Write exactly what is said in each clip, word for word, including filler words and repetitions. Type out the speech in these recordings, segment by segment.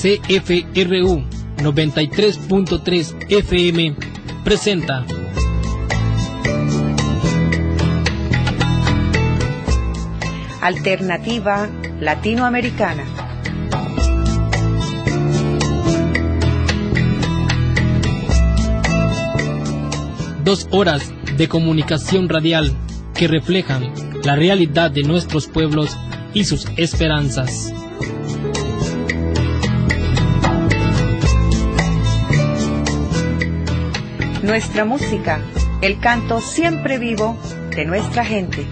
C F R U noventa y tres punto tres F M presenta Alternativa Latinoamericana. Dos horas de comunicación radial que reflejan la realidad de nuestros pueblos y sus esperanzas. Nuestra música, el canto siempre vivo de nuestra gente.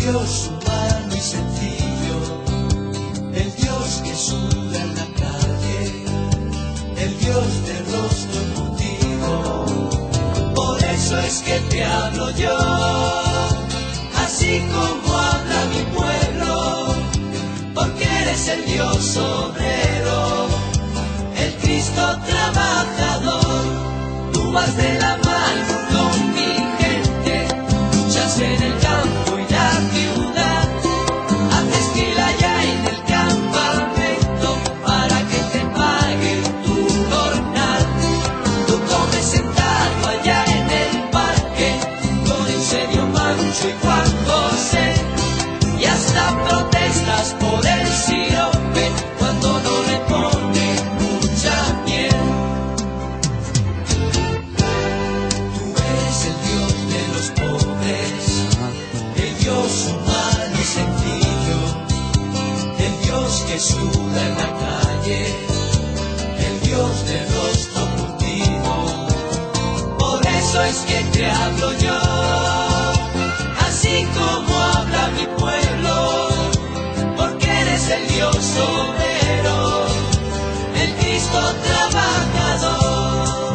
Dios humano y sencillo, el Dios que suda en la calle, el Dios de rostro curtido. Por eso es que te hablo yo, así como habla mi pueblo, porque eres el Dios obrero, el Cristo trabajador. Tú vas de la mano con mi gente, luchas en el campo y la ciudad, haces fila ya en el campamento para que te paguen tu jornal. Tú comes sentado allá en el parque con el serio Mancho y Juan José, y hasta protestas por el sirope cuando no le ponen mucha miel. Tú eres el Dios de los pobres, el Dios humano y sencillo, el Dios que suda en la calle, el Dios de rostro curtido. Por eso es que te hablo yo, así como habla mi pueblo, porque eres el Dios obrero, el Cristo trabajador.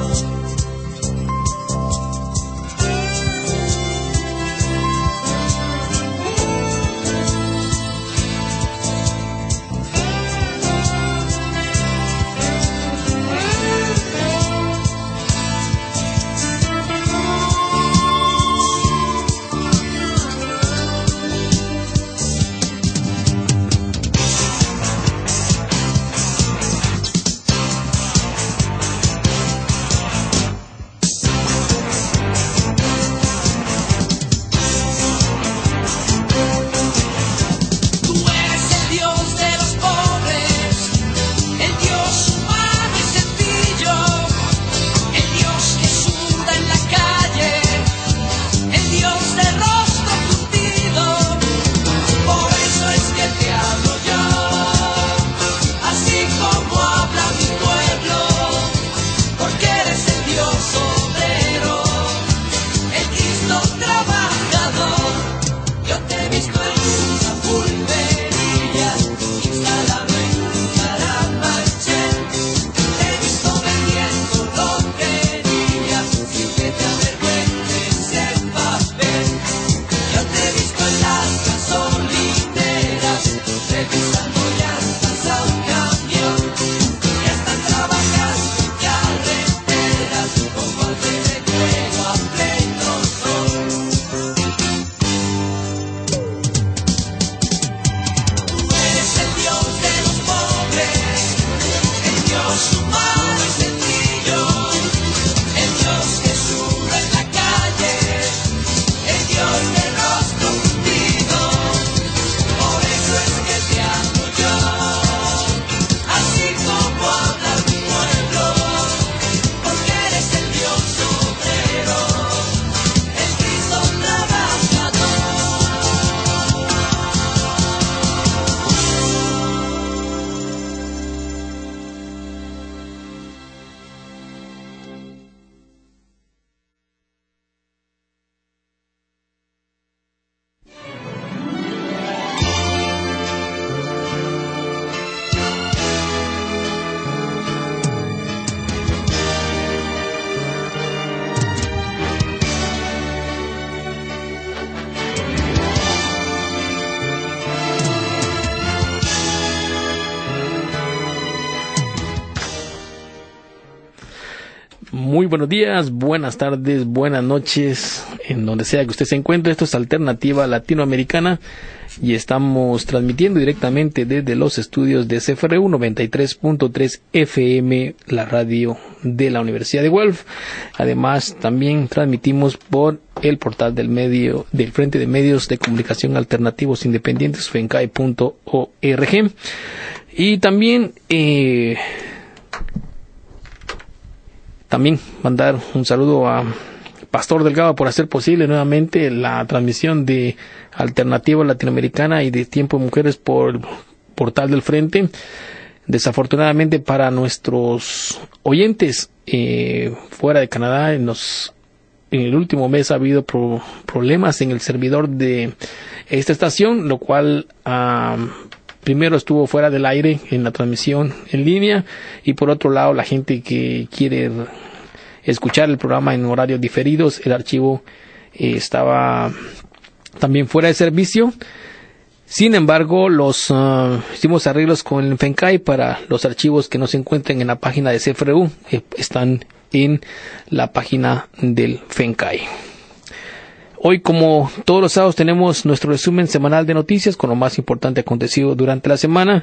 Muy buenos días, buenas tardes, buenas noches, en donde sea que usted se encuentre. Esto es Alternativa Latinoamericana y estamos transmitiendo directamente desde los estudios de C F R U noventa y tres punto tres F M, la radio de la Universidad de Guelph. Además, también transmitimos por el portal del medio del Frente de Medios de Comunicación Alternativos Independientes, FENCAI punto org. Y también eh, También mandar un saludo a Pastor Delgado por hacer posible nuevamente la transmisión de Alternativa Latinoamericana y de Tiempo de Mujeres por el portal del Frente. Desafortunadamente para nuestros oyentes eh, fuera de Canadá, nos en el último mes ha habido pro, problemas en el servidor de esta estación, lo cual uh, primero estuvo fuera del aire en la transmisión en línea, y por otro lado la gente que quiere escuchar el programa en horarios diferidos, el archivo eh, estaba también fuera de servicio. Sin embargo, los uh, hicimos arreglos con el FENCAI para los archivos que no se encuentren en la página de C F R U, eh, están en la página del FENCAI. Hoy, como todos los sábados, tenemos nuestro resumen semanal de noticias con lo más importante acontecido durante la semana.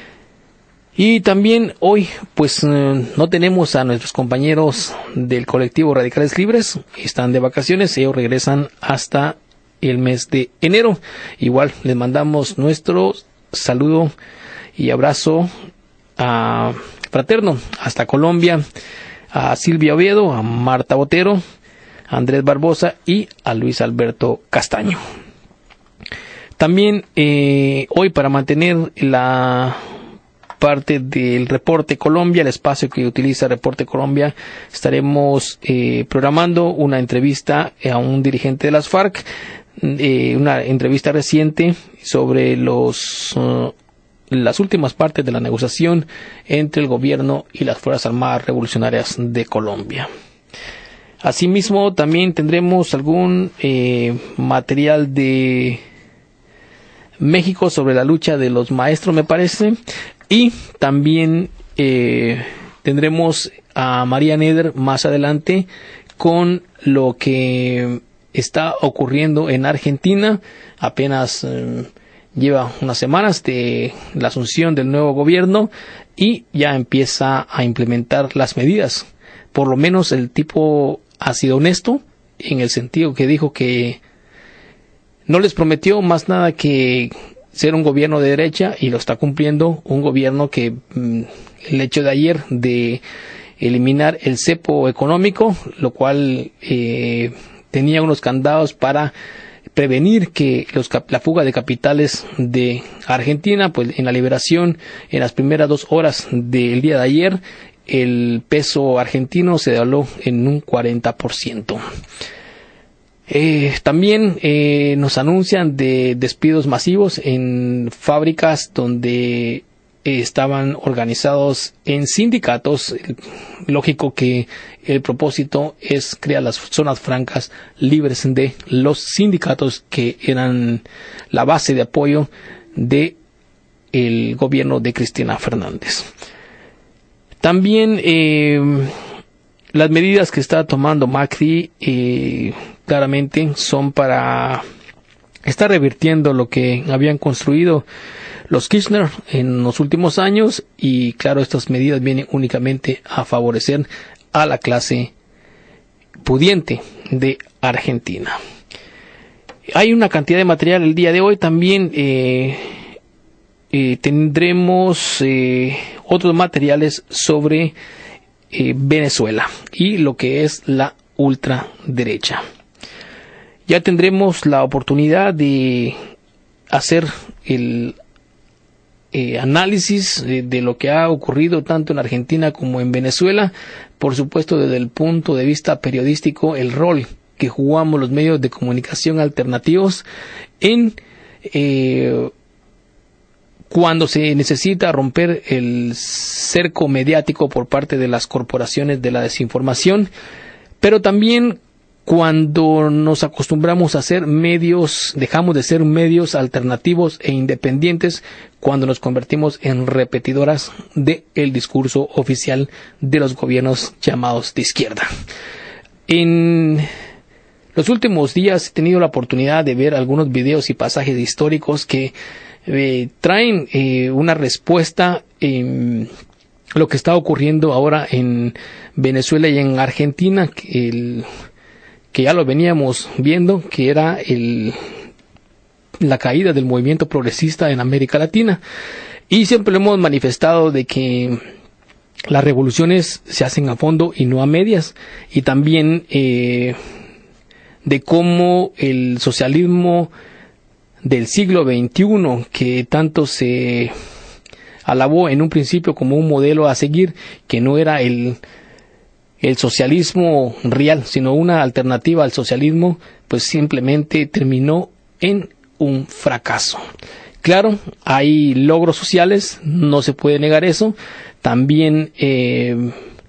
Y también hoy, pues, eh, no tenemos a nuestros compañeros del colectivo Radicales Libres, están de vacaciones, ellos regresan hasta el mes de enero. Igual les mandamos nuestro saludo y abrazo a fraterno hasta Colombia, a Silvia Oviedo, a Marta Botero, a Andrés Barbosa y a Luis Alberto Castaño. También eh, hoy, para mantener la parte del Reporte Colombia, el espacio que utiliza Reporte Colombia, estaremos eh, programando una entrevista a un dirigente de las FARC, eh, una entrevista reciente sobre los uh, las últimas partes de la negociación entre el gobierno y las Fuerzas Armadas Revolucionarias de Colombia. Asimismo, también tendremos algún eh, material de México sobre la lucha de los maestros, me parece, y también eh, tendremos a María Neder más adelante con lo que está ocurriendo en Argentina. Apenas eh, lleva unas semanas de la asunción del nuevo gobierno y ya empieza a implementar las medidas. Por lo menos el tipo ha sido honesto en el sentido que dijo que no les prometió más nada que ser un gobierno de derecha, y lo está cumpliendo. Un gobierno que mm, el hecho de ayer de eliminar el cepo económico, lo cual eh, tenía unos candados para prevenir que los, la fuga de capitales de Argentina, pues en la liberación, en las primeras dos horas del día de ayer, el peso argentino se devaluó en un cuarenta por ciento. Eh, también eh, nos anuncian de despidos masivos en fábricas donde eh, estaban organizados en sindicatos. Lógico que el propósito es crear las zonas francas libres de los sindicatos, que eran la base de apoyo de el gobierno de Cristina Fernández. También eh, las medidas que está tomando Macri eh, claramente son para estar revirtiendo lo que habían construido los Kirchner en los últimos años, y claro, estas medidas vienen únicamente a favorecer a la clase pudiente de Argentina. Hay una cantidad de material el día de hoy. También eh, eh, tendremos eh, otros materiales sobre eh, Venezuela y lo que es la ultraderecha. Ya tendremos la oportunidad de hacer el eh, análisis de, de lo que ha ocurrido tanto en Argentina como en Venezuela. Por supuesto, desde el punto de vista periodístico, el rol que jugamos los medios de comunicación alternativos en eh, cuando se necesita romper el cerco mediático por parte de las corporaciones de la desinformación, pero también cuando nos acostumbramos a ser medios, dejamos de ser medios alternativos e independientes, cuando nos convertimos en repetidoras del discurso oficial de los gobiernos llamados de izquierda. En los últimos días he tenido la oportunidad de ver algunos videos y pasajes históricos que eh, traen eh, una respuesta en lo que está ocurriendo ahora en Venezuela y en Argentina, el que ya lo veníamos viendo, que era el, la caída del movimiento progresista en América Latina. Y siempre lo hemos manifestado de que las revoluciones se hacen a fondo y no a medias. Y también eh, de cómo el socialismo del siglo veintiuno, que tanto se alabó en un principio como un modelo a seguir, que no era el el socialismo real, sino una alternativa al socialismo, pues simplemente terminó en un fracaso. Claro, hay logros sociales, no se puede negar eso. También eh,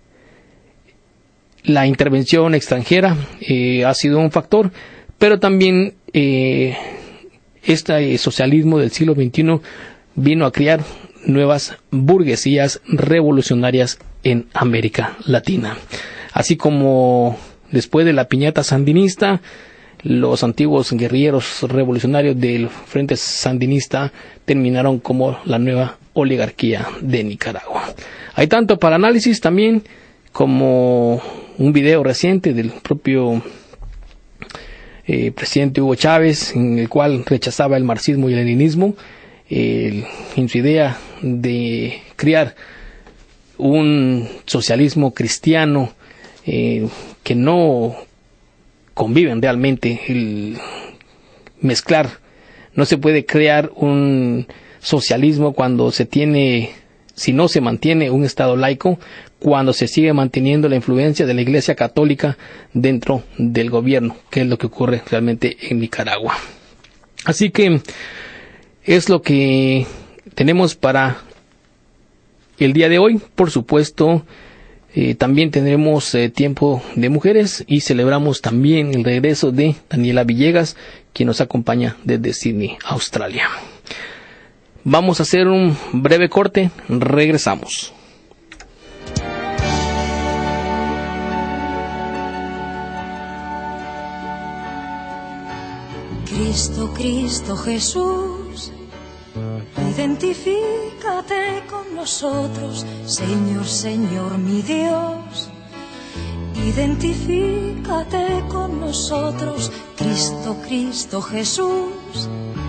la intervención extranjera eh, ha sido un factor, pero también eh, este socialismo del siglo veintiuno vino a crear nuevas burguesías revolucionarias en América Latina. Así como después de la piñata sandinista, los antiguos guerrilleros revolucionarios del Frente Sandinista terminaron como la nueva oligarquía de Nicaragua. Hay tanto para análisis también como un video reciente del propio eh, presidente Hugo Chávez, en el cual rechazaba el marxismo y el leninismo, eh, en su idea de crear un socialismo cristiano eh, que no conviven realmente, el mezclar. No se puede crear un socialismo cuando se tiene, si no se mantiene un Estado laico, cuando se sigue manteniendo la influencia de la Iglesia Católica dentro del gobierno, que es lo que ocurre realmente en Nicaragua. Así que es lo que tenemos para el día de hoy. Por supuesto, Eh, también tendremos eh, tiempo de mujeres y celebramos también el regreso de Daniela Villegas, quien nos acompaña desde Sydney, Australia. Vamos a hacer un breve corte, regresamos. Cristo, Cristo Jesús, identifícate con nosotros, Señor, Señor mi Dios. Identifícate con nosotros, Cristo, Cristo Jesús.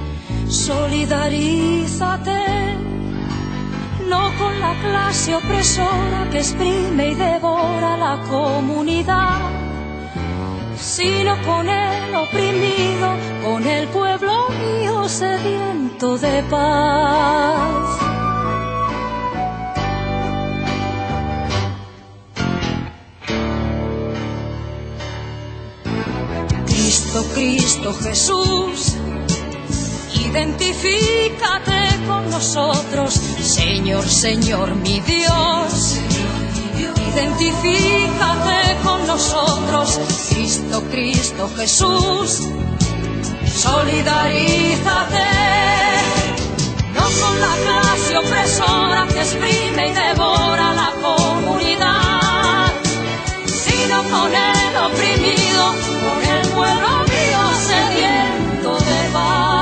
Solidarízate, no con la clase opresora que exprime y devora la comunidad, sino con el oprimido, con el pueblo mío sediento de paz. Cristo, Cristo Jesús, identifícate con nosotros, Señor, Señor mi Dios. Identifícate con nosotros, Cristo, Cristo Jesús. Solidarízate, no con la clase opresora que exprime y devora la comunidad, sino con el oprimido, con el pueblo mío sediento de paz.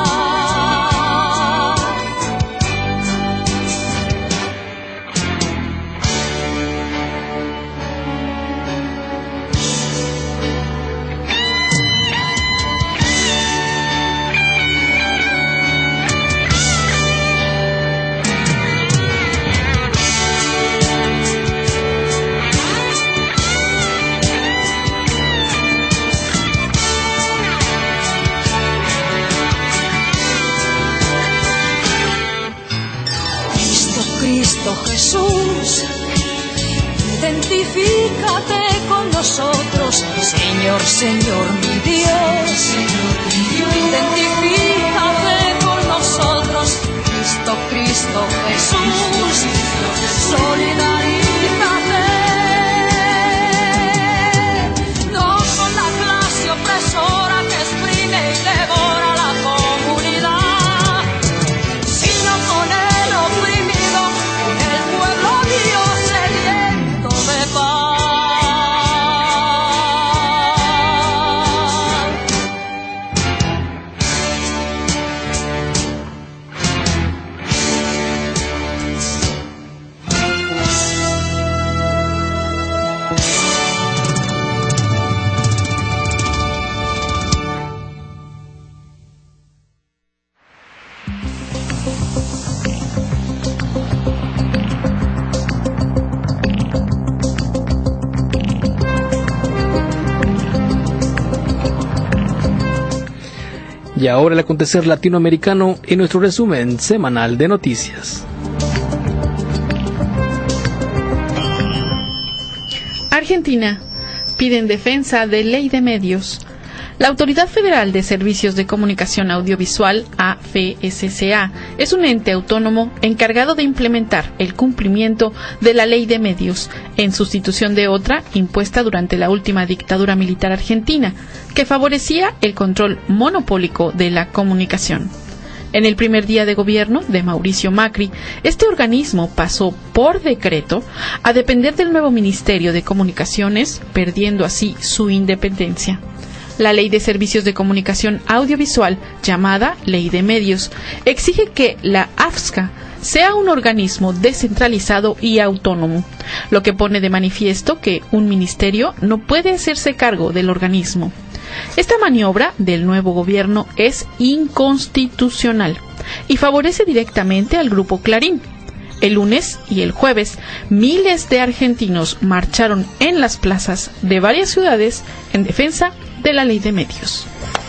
Cristo Jesús, identifícate con nosotros, Señor, Señor mi Dios. Identifícate con nosotros, Cristo, Cristo Jesús. Solidarízate, no con la clase opresora que exprime y devora la comunidad, sino con el oprimido, con el pueblo mío sediento de paz. Y ahora el acontecer latinoamericano en nuestro resumen semanal de noticias. Argentina pide en defensa de ley de medios. La Autoridad Federal de Servicios de Comunicación Audiovisual, A F S C A, es un ente autónomo encargado de implementar el cumplimiento de la ley de medios, en sustitución de otra impuesta durante la última dictadura militar argentina, que favorecía el control monopólico de la comunicación. En el primer día de gobierno de Mauricio Macri, este organismo pasó por decreto a depender del nuevo Ministerio de Comunicaciones, perdiendo así su independencia. La Ley de Servicios de Comunicación Audiovisual, llamada Ley de Medios, exige que la A F S C A sea un organismo descentralizado y autónomo, lo que pone de manifiesto que un ministerio no puede hacerse cargo del organismo. Esta maniobra del nuevo gobierno es inconstitucional y favorece directamente al Grupo Clarín. El lunes y el jueves, miles de argentinos marcharon en las plazas de varias ciudades en defensa de la ley de medios.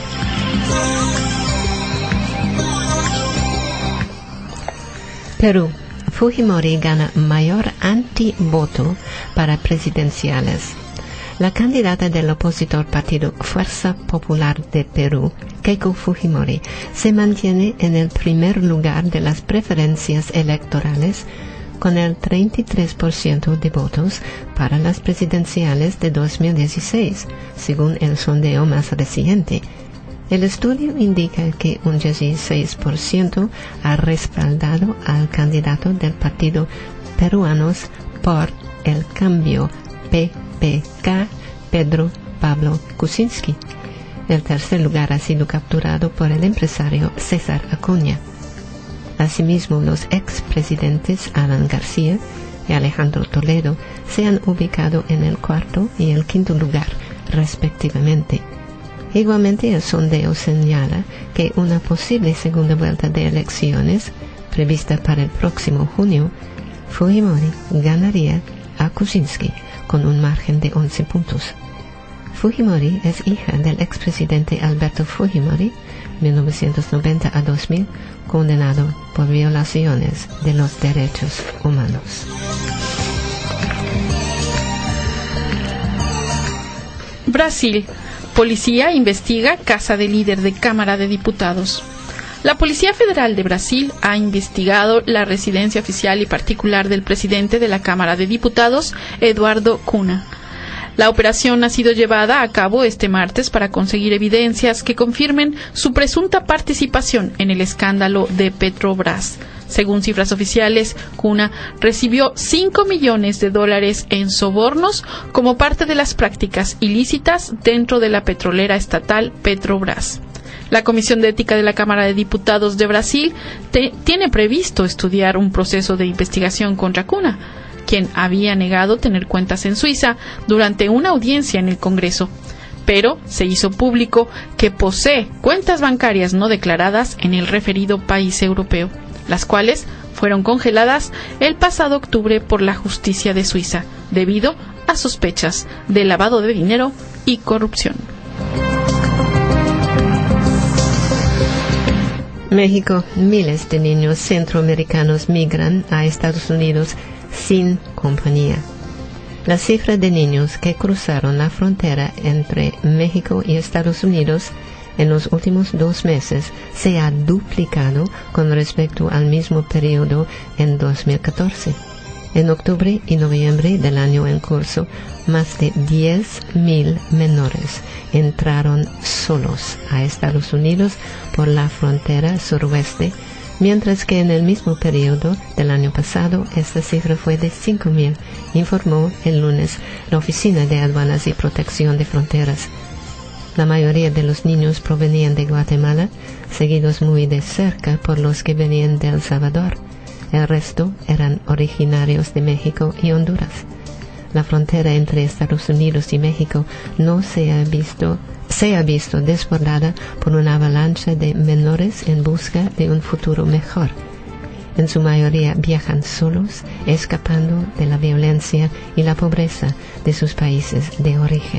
Perú. Fujimori gana mayor antivoto para presidenciales. La candidata del opositor partido Fuerza Popular de Perú, Keiko Fujimori, se mantiene en el primer lugar de las preferencias electorales con el treinta y tres por ciento de votos para las presidenciales de dos mil dieciséis, según el sondeo más reciente. El estudio indica que un dieciséis por ciento ha respaldado al candidato del partido Peruanos por el Cambio, P P K, Pedro Pablo Kuczynski. El tercer lugar ha sido capturado por el empresario César Acuña. Asimismo, los expresidentes Alan García y Alejandro Toledo se han ubicado en el cuarto y el quinto lugar, respectivamente. Igualmente, el sondeo señala que una posible segunda vuelta de elecciones, prevista para el próximo junio, Fujimori ganaría a Kuczynski con un margen de once puntos. Fujimori es hija del expresidente Alberto Fujimori, mil novecientos noventa a dos mil, condenado por violaciones de los derechos humanos. Brasil. Policía investiga casa de líder de Cámara de Diputados. La Policía Federal de Brasil ha investigado la residencia oficial y particular del presidente de la Cámara de Diputados, Eduardo Cunha. La operación ha sido llevada a cabo este martes para conseguir evidencias que confirmen su presunta participación en el escándalo de Petrobras. Según cifras oficiales, Cunha recibió cinco millones de dólares en sobornos como parte de las prácticas ilícitas dentro de la petrolera estatal Petrobras. La Comisión de Ética de la Cámara de Diputados de Brasil te, tiene previsto estudiar un proceso de investigación contra Cunha, quien había negado tener cuentas en Suiza durante una audiencia en el Congreso, pero se hizo público que posee cuentas bancarias no declaradas en el referido país europeo, las cuales fueron congeladas el pasado octubre por la justicia de Suiza, debido a sospechas de lavado de dinero y corrupción. México. Miles de niños centroamericanos migran a Estados Unidos sin compañía. La cifra de niños que cruzaron la frontera entre México y Estados Unidos en los últimos dos meses se ha duplicado con respecto al mismo periodo en dos mil catorce. En octubre y noviembre del año en curso, más de diez mil menores entraron solos a Estados Unidos por la frontera suroeste, mientras que en el mismo periodo del año pasado esta cifra fue de cinco mil, informó el lunes la Oficina de Aduanas y Protección de Fronteras. La mayoría de los niños provenían de Guatemala, seguidos muy de cerca por los que venían de El Salvador. El resto eran originarios de México y Honduras. La frontera entre Estados Unidos y México no se ha visto, se ha visto desbordada por una avalancha de menores en busca de un futuro mejor. En su mayoría viajan solos, escapando de la violencia y la pobreza de sus países de origen.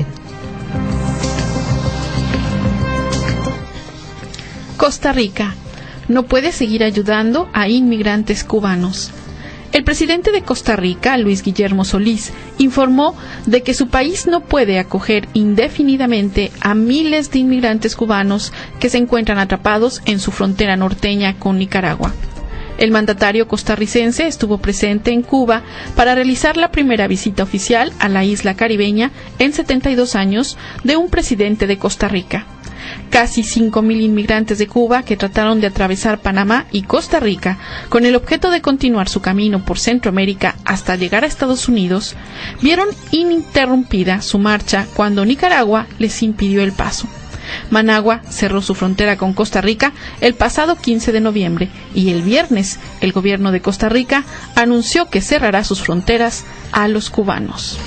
Costa Rica no puede seguir ayudando a inmigrantes cubanos. El presidente de Costa Rica, Luis Guillermo Solís, informó de que su país no puede acoger indefinidamente a miles de inmigrantes cubanos que se encuentran atrapados en su frontera norteña con Nicaragua. El mandatario costarricense estuvo presente en Cuba para realizar la primera visita oficial a la isla caribeña en setenta y dos años de un presidente de Costa Rica. Casi cinco mil inmigrantes de Cuba que trataron de atravesar Panamá y Costa Rica con el objeto de continuar su camino por Centroamérica hasta llegar a Estados Unidos, vieron ininterrumpida su marcha cuando Nicaragua les impidió el paso. Managua cerró su frontera con Costa Rica el pasado quince de noviembre y el viernes el gobierno de Costa Rica anunció que cerrará sus fronteras a los cubanos.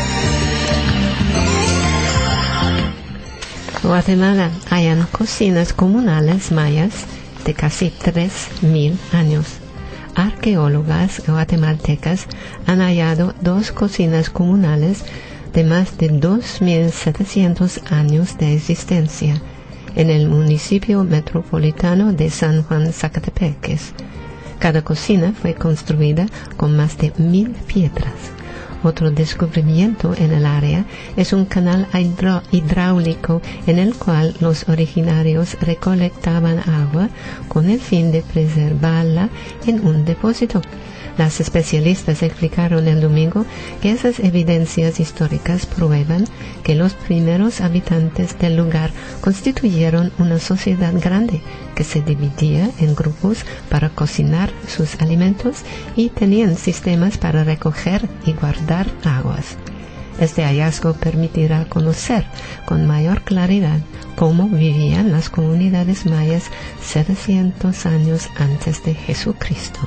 Guatemala hayan cocinas comunales mayas de casi tres mil años. Arqueólogas guatemaltecas han hallado dos cocinas comunales de más de dos mil setecientos años de existencia en el municipio metropolitano de San Juan Zacatepeques. Cada cocina fue construida con más de mil piedras. Otro descubrimiento en el área es un canal hidro- hidráulico en el cual los originarios recolectaban agua con el fin de preservarla en un depósito. Las especialistas explicaron el domingo que esas evidencias históricas prueban que los primeros habitantes del lugar constituyeron una sociedad grande que se dividía en grupos para cocinar sus alimentos y tenían sistemas para recoger y guardar aguas. Este hallazgo permitirá conocer con mayor claridad cómo vivían las comunidades mayas setecientos años antes de Jesucristo.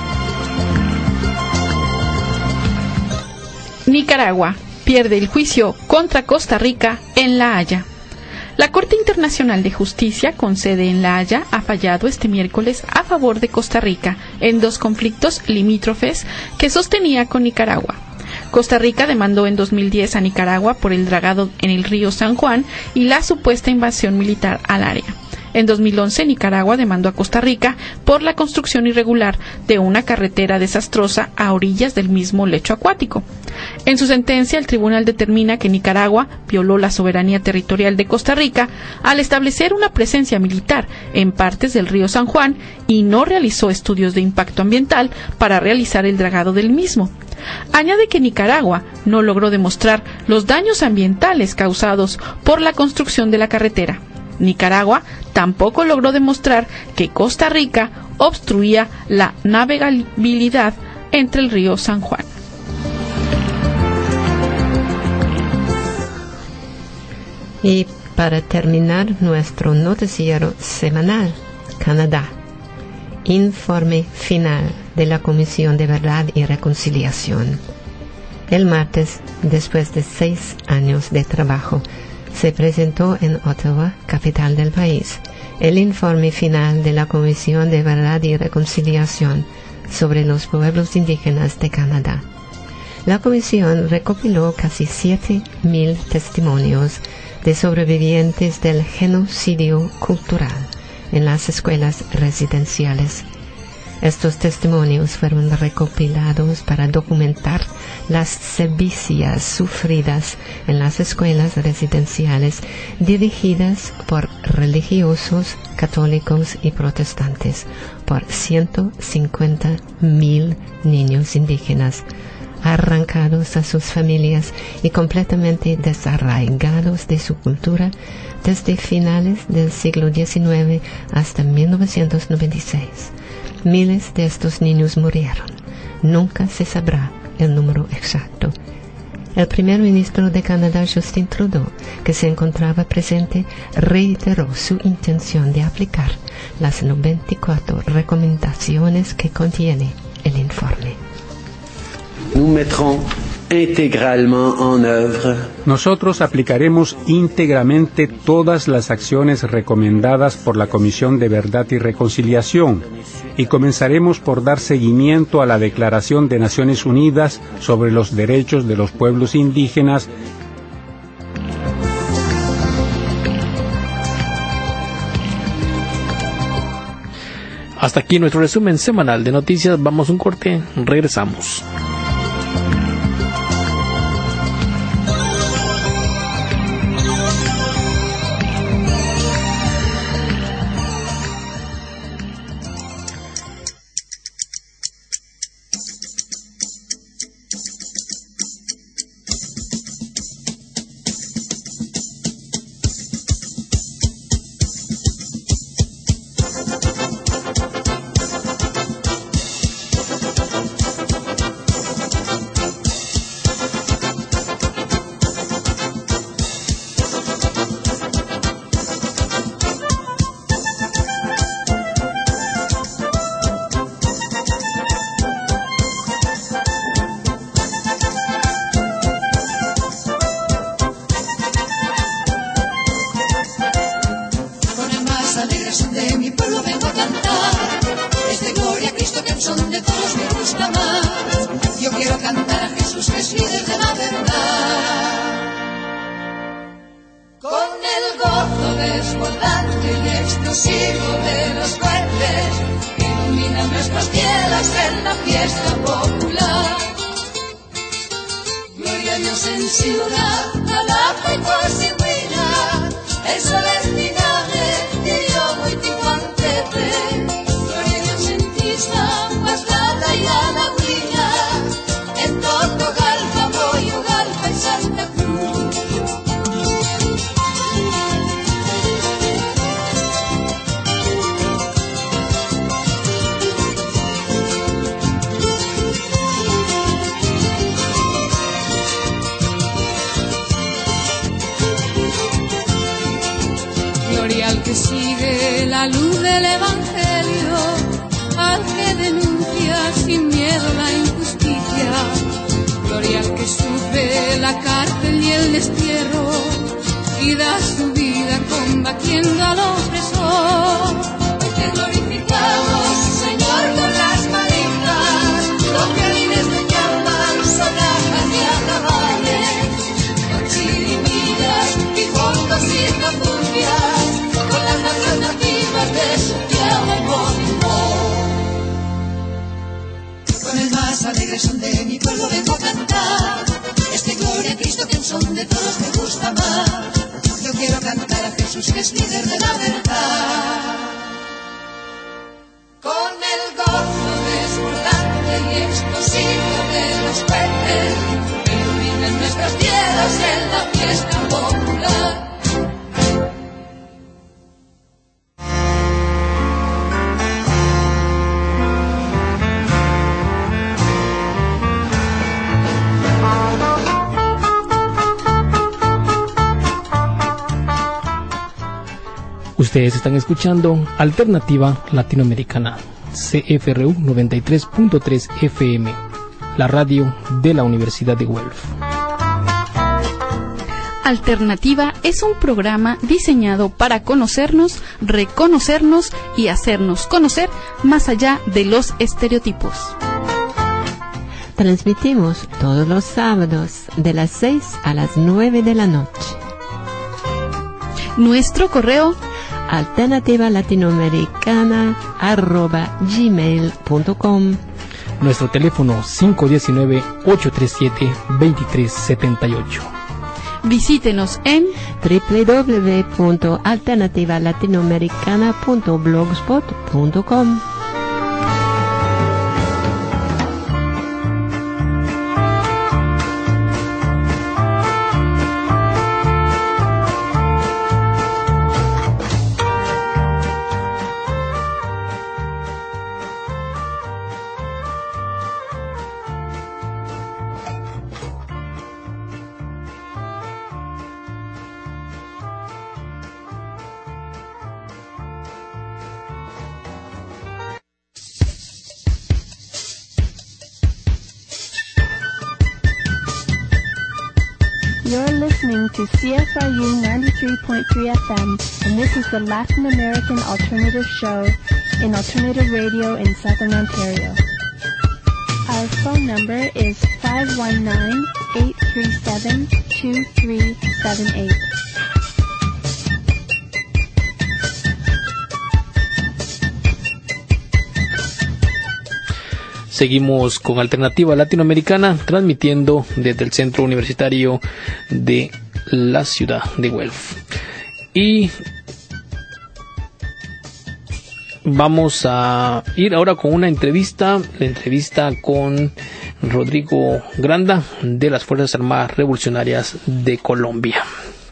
Nicaragua pierde el juicio contra Costa Rica en La Haya. La Corte Internacional de Justicia con sede en La Haya ha fallado este miércoles a favor de Costa Rica en dos conflictos limítrofes que sostenía con Nicaragua. Costa Rica demandó en dos mil diez a Nicaragua por el dragado en el río San Juan y la supuesta invasión militar al área. En dos mil once, Nicaragua demandó a Costa Rica por la construcción irregular de una carretera desastrosa a orillas del mismo lecho acuático. En su sentencia, el tribunal determina que Nicaragua violó la soberanía territorial de Costa Rica al establecer una presencia militar en partes del río San Juan y no realizó estudios de impacto ambiental para realizar el dragado del mismo. Añade que Nicaragua no logró demostrar los daños ambientales causados por la construcción de la carretera. Nicaragua tampoco logró demostrar que Costa Rica obstruía la navegabilidad entre el río San Juan. Y para terminar nuestro noticiero semanal, Canadá. Informe final de la Comisión de Verdad y Reconciliación. El martes, después de seis años de trabajo, se presentó en Ottawa, capital del país, el informe final de la Comisión de Verdad y Reconciliación sobre los pueblos indígenas de Canadá. La comisión recopiló casi siete mil testimonios de sobrevivientes del genocidio cultural en las escuelas residenciales. Estos testimonios fueron recopilados para documentar las sevicias sufridas en las escuelas residenciales dirigidas por religiosos católicos y protestantes por ciento cincuenta mil niños indígenas, arrancados a sus familias y completamente desarraigados de su cultura desde finales del siglo diecinueve hasta mil novecientos noventa y seis. Miles de estos niños murieron. Nunca se sabrá el número exacto. El primer ministro de Canadá, Justin Trudeau, que se encontraba presente, reiteró su intención de aplicar las noventa y cuatro recomendaciones que contiene el informe. Nous mettrons intégralement en œuvre. Nosotros aplicaremos íntegramente todas las acciones recomendadas por la Comisión de Verdad y Reconciliación y comenzaremos por dar seguimiento a la Declaración de Naciones Unidas sobre los Derechos de los Pueblos Indígenas. Hasta aquí nuestro resumen semanal de noticias. Vamos a un corte, regresamos. Ustedes están escuchando Alternativa Latinoamericana, C F R U noventa y tres punto tres F M, la radio de la Universidad de Guelph. Alternativa es un programa diseñado para conocernos, reconocernos y hacernos conocer más allá de los estereotipos. Transmitimos todos los sábados de las seis a las nueve de la noche. Nuestro correo alternativa latinoamericana arroba gmail punto com. Nuestro teléfono cinco uno nueve, ocho tres siete, dos tres siete ocho. Visítenos en doble u doble u doble u punto alternativa latinoamericana punto blogspot punto com. You're listening to C F R U ninety-three point three F M, and this is the Latin American Alternative Show in alternative radio in Southern Ontario. Our phone number is five one nine, eight three seven, two three seven eight. Seguimos con Alternativa Latinoamericana, transmitiendo desde el Centro Universitario de la ciudad de Guelph. Y vamos a ir ahora con una entrevista, la entrevista con Rodrigo Granda de las Fuerzas Armadas Revolucionarias de Colombia.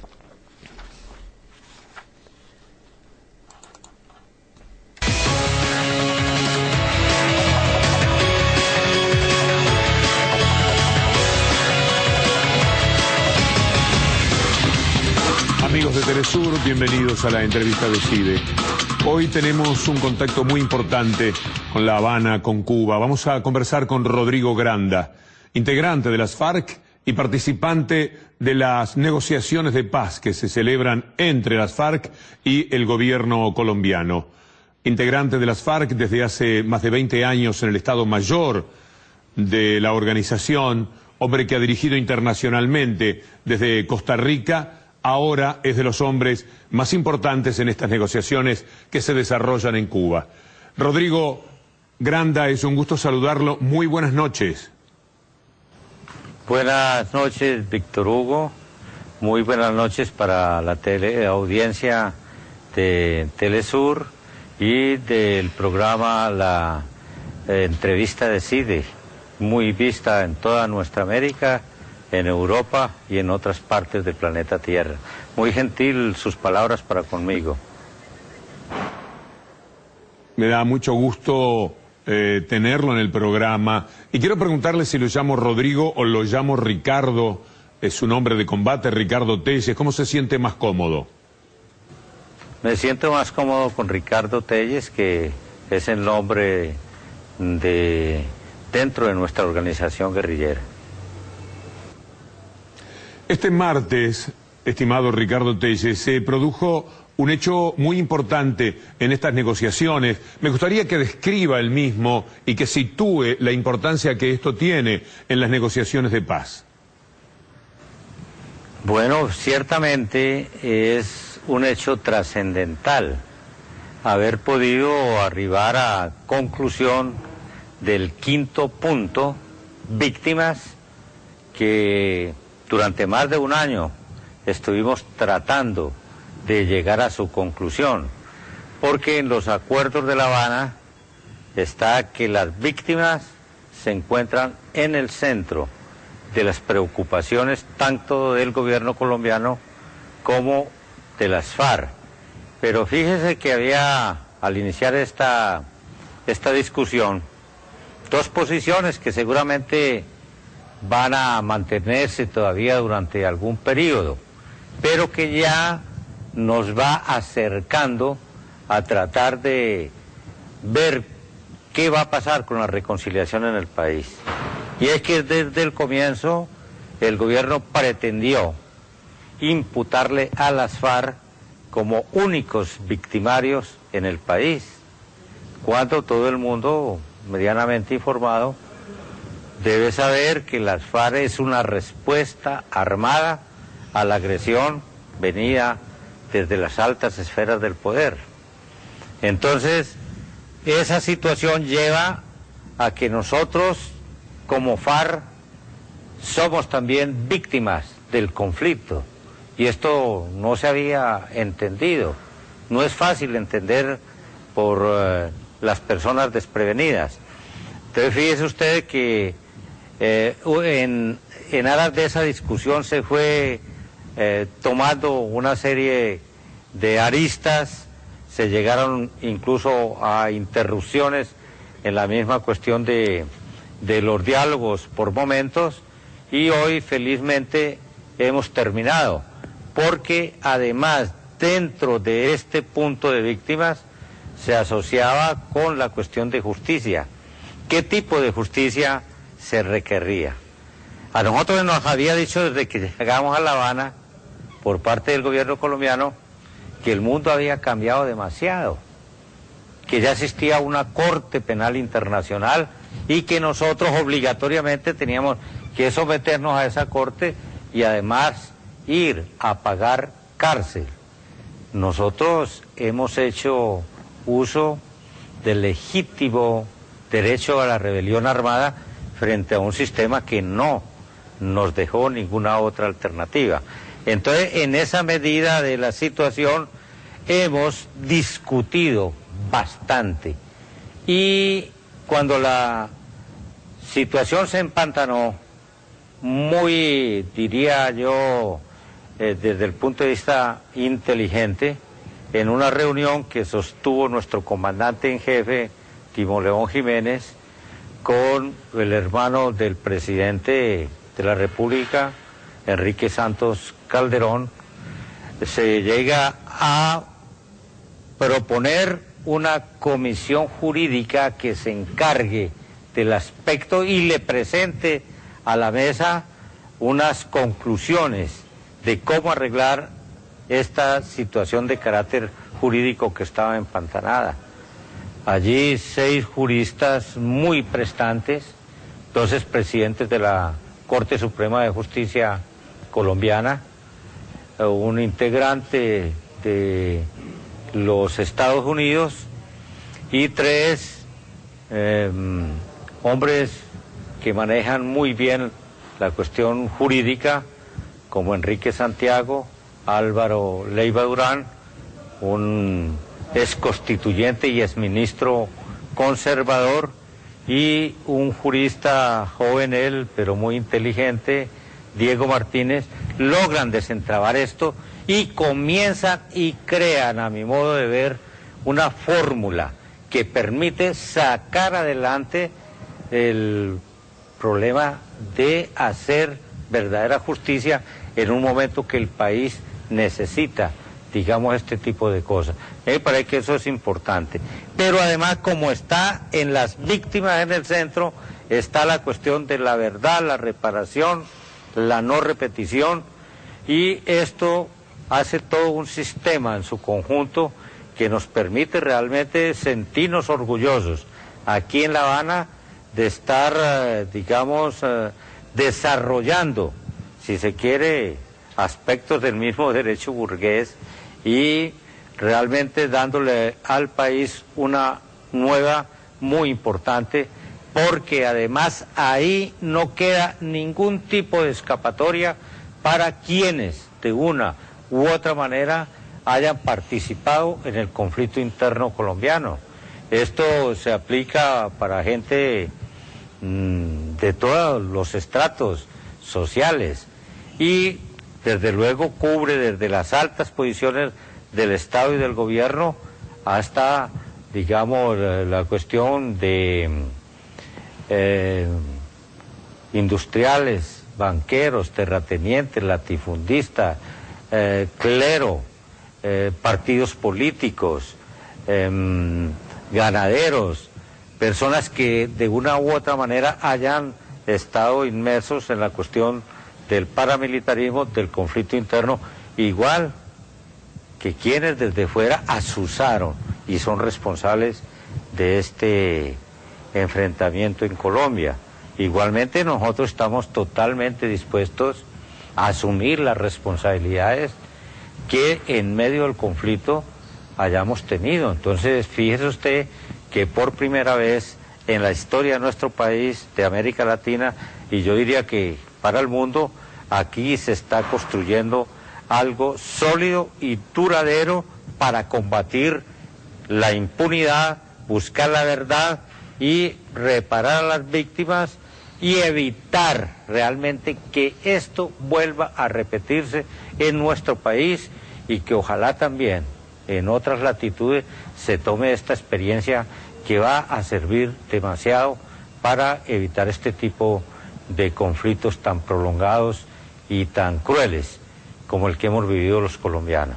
Amigos de Telesur, bienvenidos a la entrevista de CIDE. Hoy tenemos un contacto muy importante con La Habana, con Cuba. Vamos a conversar con Rodrigo Granda, integrante de las FARC y participante de las negociaciones de paz que se celebran entre las FARC y el gobierno colombiano. Integrante de las FARC desde hace más de veinte años en el Estado Mayor de la organización, hombre que ha dirigido internacionalmente desde Costa Rica. Ahora es de los hombres más importantes en estas negociaciones que se desarrollan en Cuba. Rodrigo Granda, es un gusto saludarlo. Muy buenas noches. Buenas noches, Víctor Hugo. Muy buenas noches para la tele, audiencia de Telesur y del programa La eh, Entrevista de CIDE, muy vista en toda nuestra América, en Europa y en otras partes del planeta Tierra. Muy gentil sus palabras para conmigo. Me da mucho gusto eh, tenerlo en el programa. Y quiero preguntarle si lo llamo Rodrigo o lo llamo Ricardo. Es su nombre de combate, Ricardo Telles. ¿Cómo se siente más cómodo? Me siento más cómodo con Ricardo Telles, que es el nombre de dentro de nuestra organización guerrillera. Este martes, estimado Ricardo Telles, se produjo un hecho muy importante en estas negociaciones. Me gustaría que describa el mismo y que sitúe la importancia que esto tiene en las negociaciones de paz. Bueno, ciertamente es un hecho trascendental haber podido arribar a conclusión del quinto punto, víctimas, que durante más de un año estuvimos tratando de llegar a su conclusión, porque en los acuerdos de La Habana está que las víctimas se encuentran en el centro de las preocupaciones tanto del gobierno colombiano como de las FARC. Pero fíjese que había, al iniciar esta, esta discusión, dos posiciones que seguramente van a mantenerse todavía durante algún periodo, pero que ya nos va acercando a tratar de ver qué va a pasar con la reconciliación en el país. Y es que desde el comienzo el gobierno pretendió imputarle a las FARC como únicos victimarios en el país, cuando todo el mundo medianamente informado debe saber que las FARC es una respuesta armada a la agresión venida desde las altas esferas del poder. Entonces, esa situación lleva a que nosotros, como FARC, somos también víctimas del conflicto. Y esto no se había entendido. No es fácil entender por uh, las personas desprevenidas. Entonces, fíjese usted que Eh, en, en aras de esa discusión se fue eh, tomando una serie de aristas, se llegaron incluso a interrupciones en la misma cuestión de, de los diálogos por momentos, y hoy felizmente hemos terminado, porque además dentro de este punto de víctimas se asociaba con la cuestión de justicia. ¿Qué tipo de justicia se requería? A nosotros nos había dicho desde que llegamos a La Habana por parte del gobierno colombiano que el mundo había cambiado demasiado, que ya existía una Corte Penal Internacional y que nosotros obligatoriamente teníamos que someternos a esa corte y además ir a pagar cárcel. Nosotros hemos hecho uso del legítimo derecho a la rebelión armada frente a un sistema que no nos dejó ninguna otra alternativa. Entonces, en esa medida de la situación, hemos discutido bastante. Y cuando la situación se empantanó, muy, diría yo, eh, desde el punto de vista inteligente, en una reunión que sostuvo nuestro comandante en jefe, Timoleón Jiménez, con el hermano del presidente de la República, Enrique Santos Calderón, se llega a proponer una comisión jurídica que se encargue del aspecto y le presente a la mesa unas conclusiones de cómo arreglar esta situación de carácter jurídico que estaba empantanada. Allí seis juristas muy prestantes, dos expresidentes de la Corte Suprema de Justicia colombiana, un integrante de los Estados Unidos y tres eh, hombres que manejan muy bien la cuestión jurídica, como Enrique Santiago, Álvaro Leiva Durán, un ex constituyente y ex ministro conservador, y un jurista joven él, pero muy inteligente, Diego Martínez, logran desentrabar esto y comienzan y crean, a mi modo de ver, una fórmula que permite sacar adelante el problema de hacer verdadera justicia en un momento que el país necesita, digamos, este tipo de cosas. Me parece que eso es importante. Pero además, como está en las víctimas en el centro, está la cuestión de la verdad, la reparación, la no repetición, y esto hace todo un sistema en su conjunto que nos permite realmente sentirnos orgullosos aquí en La Habana de estar, eh, digamos, eh, desarrollando, si se quiere, aspectos del mismo derecho burgués y realmente dándole al país una nueva muy importante, porque además ahí no queda ningún tipo de escapatoria para quienes de una u otra manera hayan participado en el conflicto interno colombiano. Esto se aplica para gente mmm, de todos los estratos sociales y desde luego cubre desde las altas posiciones del Estado y del gobierno hasta, digamos, la cuestión de eh, industriales, banqueros, terratenientes, latifundistas, eh, clero, eh, partidos políticos, eh, ganaderos, personas que de una u otra manera hayan estado inmersos en la cuestión del paramilitarismo, del conflicto interno, igual que quienes desde fuera asusaron y son responsables de este enfrentamiento en Colombia. Igualmente nosotros estamos totalmente dispuestos a asumir las responsabilidades que en medio del conflicto hayamos tenido. Entonces, fíjese usted que por primera vez en la historia de nuestro país, de América Latina, y yo diría que para el mundo, aquí se está construyendo algo sólido y duradero para combatir la impunidad, buscar la verdad y reparar a las víctimas y evitar realmente que esto vuelva a repetirse en nuestro país y que ojalá también en otras latitudes se tome esta experiencia que va a servir demasiado para evitar este tipo de conflictos tan prolongados y tan crueles como el que hemos vivido los colombianos.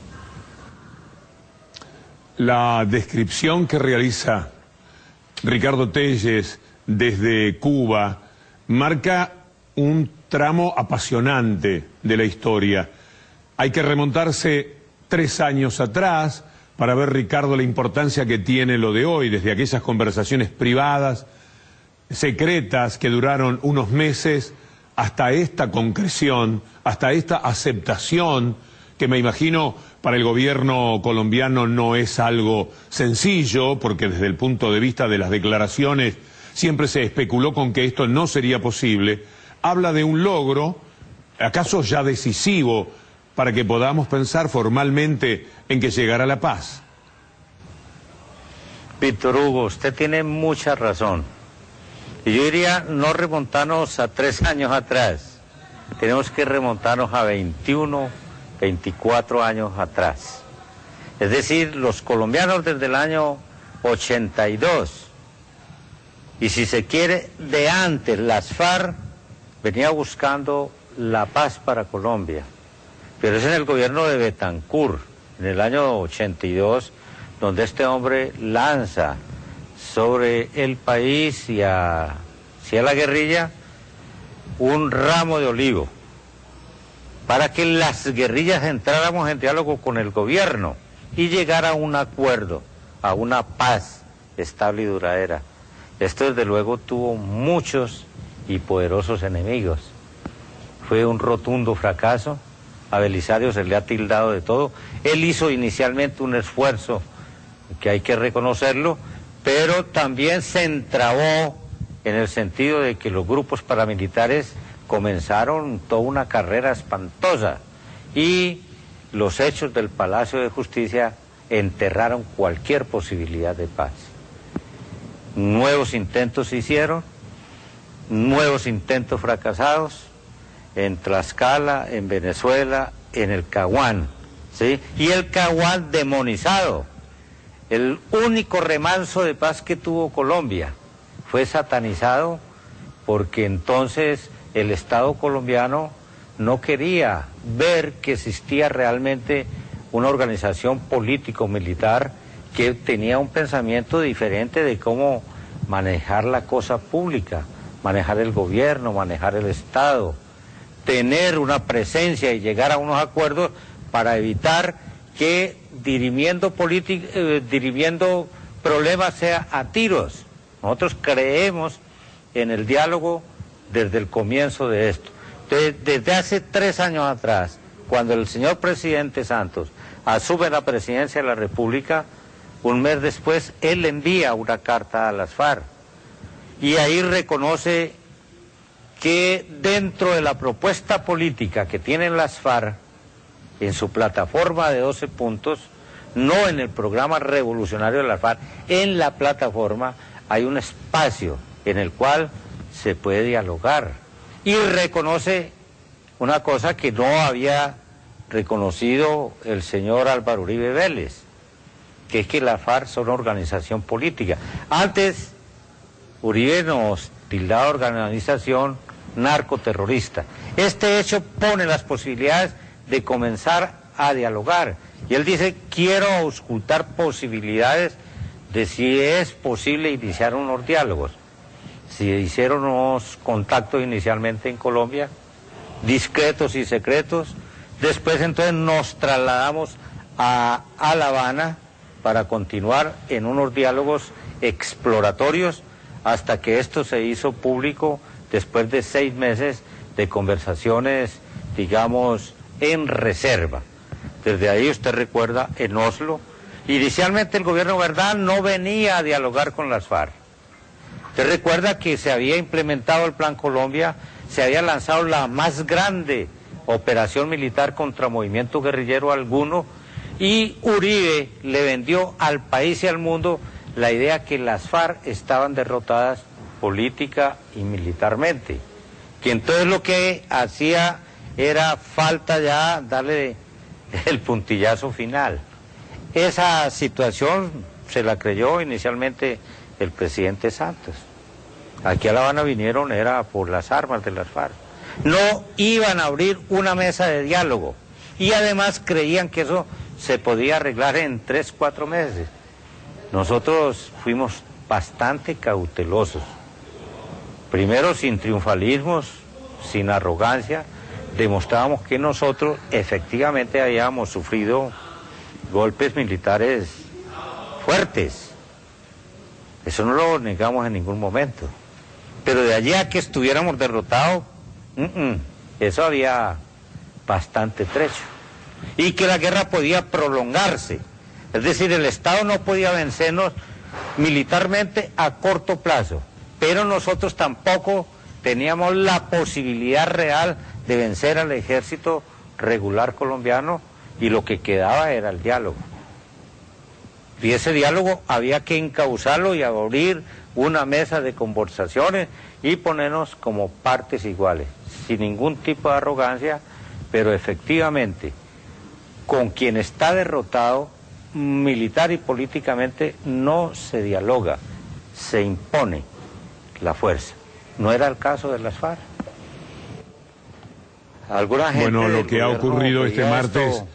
La descripción que realiza Ricardo Telles desde Cuba marca un tramo apasionante de la historia. Hay que remontarse tres años atrás para ver, Ricardo, la importancia que tiene lo de hoy, desde aquellas conversaciones privadas, secretas, que duraron unos meses, hasta esta concreción, hasta esta aceptación que me imagino para el gobierno colombiano no es algo sencillo, porque desde el punto de vista de las declaraciones siempre se especuló con que esto no sería posible, habla de un logro, acaso ya decisivo, para que podamos pensar formalmente en que llegará la paz. Víctor Hugo, usted tiene mucha razón. Y yo diría no remontarnos a tres años atrás, tenemos que remontarnos a veintiuno, veinticuatro años atrás. Es decir, los colombianos desde el año ochenta y dos, y si se quiere, de antes, las FARC venía buscando la paz para Colombia. Pero es en el gobierno de Betancur, en el año ochenta y dos, donde este hombre lanza sobre el país y hacia la guerrilla un ramo de olivo, para que las guerrillas entráramos en diálogo con el gobierno y llegara a un acuerdo, a una paz estable y duradera. Esto desde luego tuvo muchos y poderosos enemigos. Fue un rotundo fracaso. A Belisario se le ha tildado de todo. Él hizo inicialmente un esfuerzo, que hay que reconocerlo, pero también se entrabó en el sentido de que los grupos paramilitares comenzaron toda una carrera espantosa y los hechos del Palacio de Justicia enterraron cualquier posibilidad de paz. Nuevos intentos se hicieron, nuevos intentos fracasados, en Tlaxcala, en Venezuela, en el Caguán, ¿sí? Y el Caguán demonizado. El único remanso de paz que tuvo Colombia fue satanizado porque entonces el Estado colombiano no quería ver que existía realmente una organización político-militar que tenía un pensamiento diferente de cómo manejar la cosa pública, manejar el gobierno, manejar el Estado, tener una presencia y llegar a unos acuerdos para evitar que dirimiendo, eh, dirimiendo problemas sea a tiros. Nosotros creemos en el diálogo desde el comienzo de esto. Entonces, desde hace tres años atrás, cuando el señor presidente Santos asume la presidencia de la República, un mes después él envía una carta a las FARC y ahí reconoce que dentro de la propuesta política que tienen las FARC, en su plataforma de doce puntos, no en el programa revolucionario de las FARC, en la plataforma hay un espacio en el cual se puede dialogar. Y reconoce una cosa que no había reconocido el señor Álvaro Uribe Vélez, que es que las FARC son una organización política. Antes, Uribe nos tildaba de organización narcoterrorista. Este hecho pone las posibilidades de comenzar a dialogar. Y él dice, quiero auscultar posibilidades de si es posible iniciar unos diálogos. Se hicieron unos contactos inicialmente en Colombia, discretos y secretos. Después entonces nos trasladamos a, a La Habana para continuar en unos diálogos exploratorios hasta que esto se hizo público después de seis meses de conversaciones, digamos, en reserva. Desde ahí usted recuerda en Oslo, inicialmente el gobierno verdad no venía a dialogar con las FARC. Usted recuerda que se había implementado el Plan Colombia, se había lanzado la más grande operación militar contra movimiento guerrillero alguno y Uribe le vendió al país y al mundo la idea que las FARC estaban derrotadas política y militarmente, que entonces lo que hacía era falta ya darle el puntillazo final. Esa situación se la creyó inicialmente el presidente Santos. Aquí a La Habana vinieron, era por las armas de las FARC. No iban a abrir una mesa de diálogo y además creían que eso se podía arreglar en tres, cuatro meses. Nosotros fuimos bastante cautelosos. Primero, sin triunfalismos, sin arrogancia, demostrábamos que nosotros efectivamente habíamos sufrido golpes militares fuertes. Eso no lo negamos en ningún momento. Pero de allí a que estuviéramos derrotados, uh -uh, eso había bastante trecho. y que la guerra podía prolongarse. Es decir, el Estado no podía vencernos militarmente a corto plazo, pero nosotros tampoco teníamos la posibilidad real de vencer al ejército regular colombiano, y lo que quedaba era el diálogo. Y ese diálogo había que encauzarlo y abrir una mesa de conversaciones y ponernos como partes iguales, sin ningún tipo de arrogancia, pero efectivamente, con quien está derrotado, militar y políticamente, no se dialoga, se impone la fuerza. No era el caso de las FARC. Alguna gente bueno, lo que ha ocurrido este martes esto...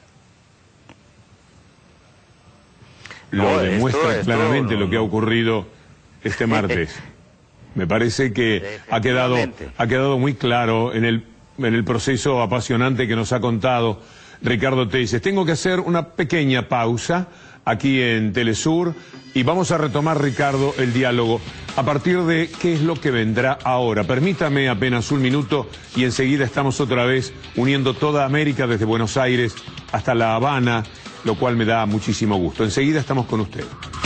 lo no, demuestra esto, esto, claramente no, lo que ha ocurrido este martes. Me parece que ha quedado, ha quedado muy claro en el, en el proceso apasionante que nos ha contado Ricardo Teyes. Tengo que hacer una pequeña pausa aquí en Telesur y vamos a retomar, Ricardo, el diálogo a partir de qué es lo que vendrá ahora. Permítame apenas un minuto y enseguida estamos otra vez uniendo toda América desde Buenos Aires hasta La Habana, lo cual me da muchísimo gusto. Enseguida estamos con usted.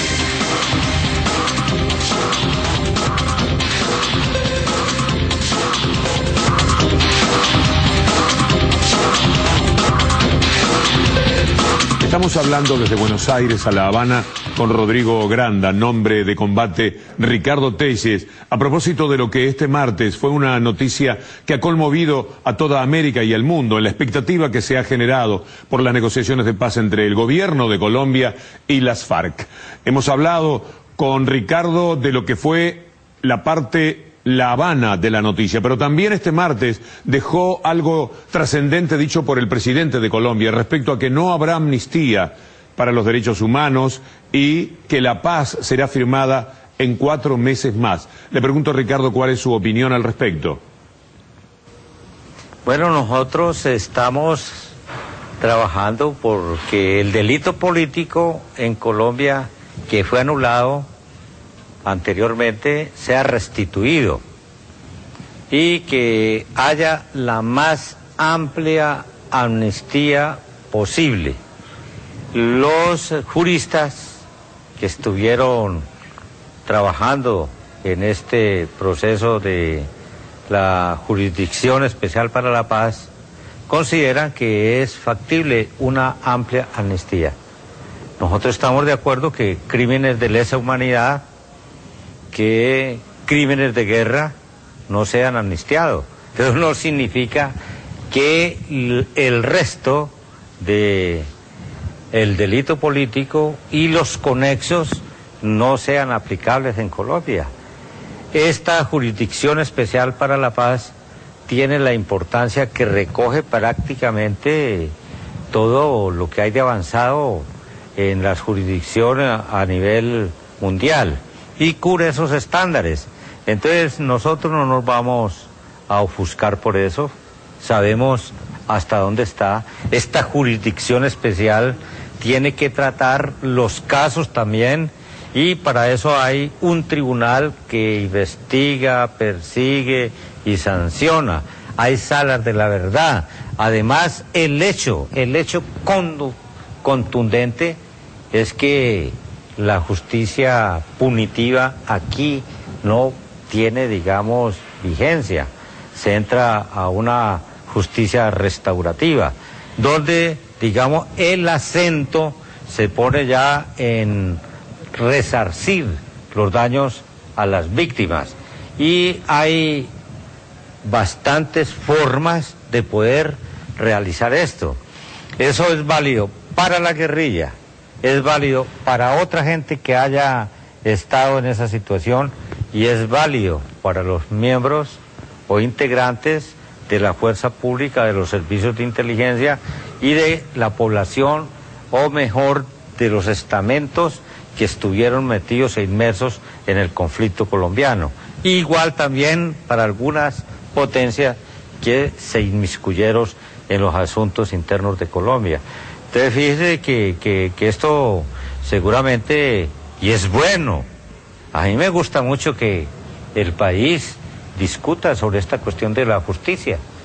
Estamos hablando desde Buenos Aires a La Habana con Rodrigo Granda, nombre de combate Ricardo Teyes, a propósito de lo que este martes fue una noticia que ha conmovido a toda América y al mundo, en la expectativa que se ha generado por las negociaciones de paz entre el gobierno de Colombia y las FARC. Hemos hablado con Ricardo de lo que fue la parte La Habana de la noticia, pero también este martes dejó algo trascendente dicho por el presidente de Colombia respecto a que no habrá amnistía para los derechos humanos y que la paz será firmada en cuatro meses más. Le pregunto, Ricardo, ¿cuál es su opinión al respecto? Bueno, nosotros estamos trabajando porque el delito político en Colombia, que fue anulado anteriormente, sea restituido y que haya la más amplia amnistía posible. Los juristas que estuvieron trabajando en este proceso de la Jurisdicción Especial para la Paz consideran que es factible una amplia amnistía. Nosotros estamos de acuerdo que crímenes de lesa humanidad, que crímenes de guerra no sean amnistiados. Eso no significa que el resto de el delito político y los conexos no sean aplicables en Colombia. Esta Jurisdicción Especial para la Paz tiene la importancia que recoge prácticamente todo lo que hay de avanzado en las jurisdicciones a nivel mundial y cubre esos estándares. Entonces nosotros no nos vamos a ofuscar por eso, sabemos hasta dónde está. Esta jurisdicción especial tiene que tratar los casos también y para eso hay un tribunal que investiga, persigue y sanciona. Hay salas de la verdad. Además, el hecho, el hecho contundente es que la justicia punitiva aquí no tiene, digamos, vigencia. Se entra a una justicia restaurativa, donde, digamos, el acento se pone ya en resarcir los daños a las víctimas. Y hay bastantes formas de poder realizar esto. Eso es válido para la guerrilla, es válido para otra gente que haya estado en esa situación y es válido para los miembros o integrantes de la fuerza pública, de los servicios de inteligencia y de la población, o mejor, de los estamentos que estuvieron metidos e inmersos en el conflicto colombiano. Igual también para algunas potencias que se inmiscuyeron en los asuntos internos de Colombia. Entonces fíjese que, que, que esto seguramente, y es bueno, a mí me gusta mucho que el país discuta sobre esta cuestión de la justicia.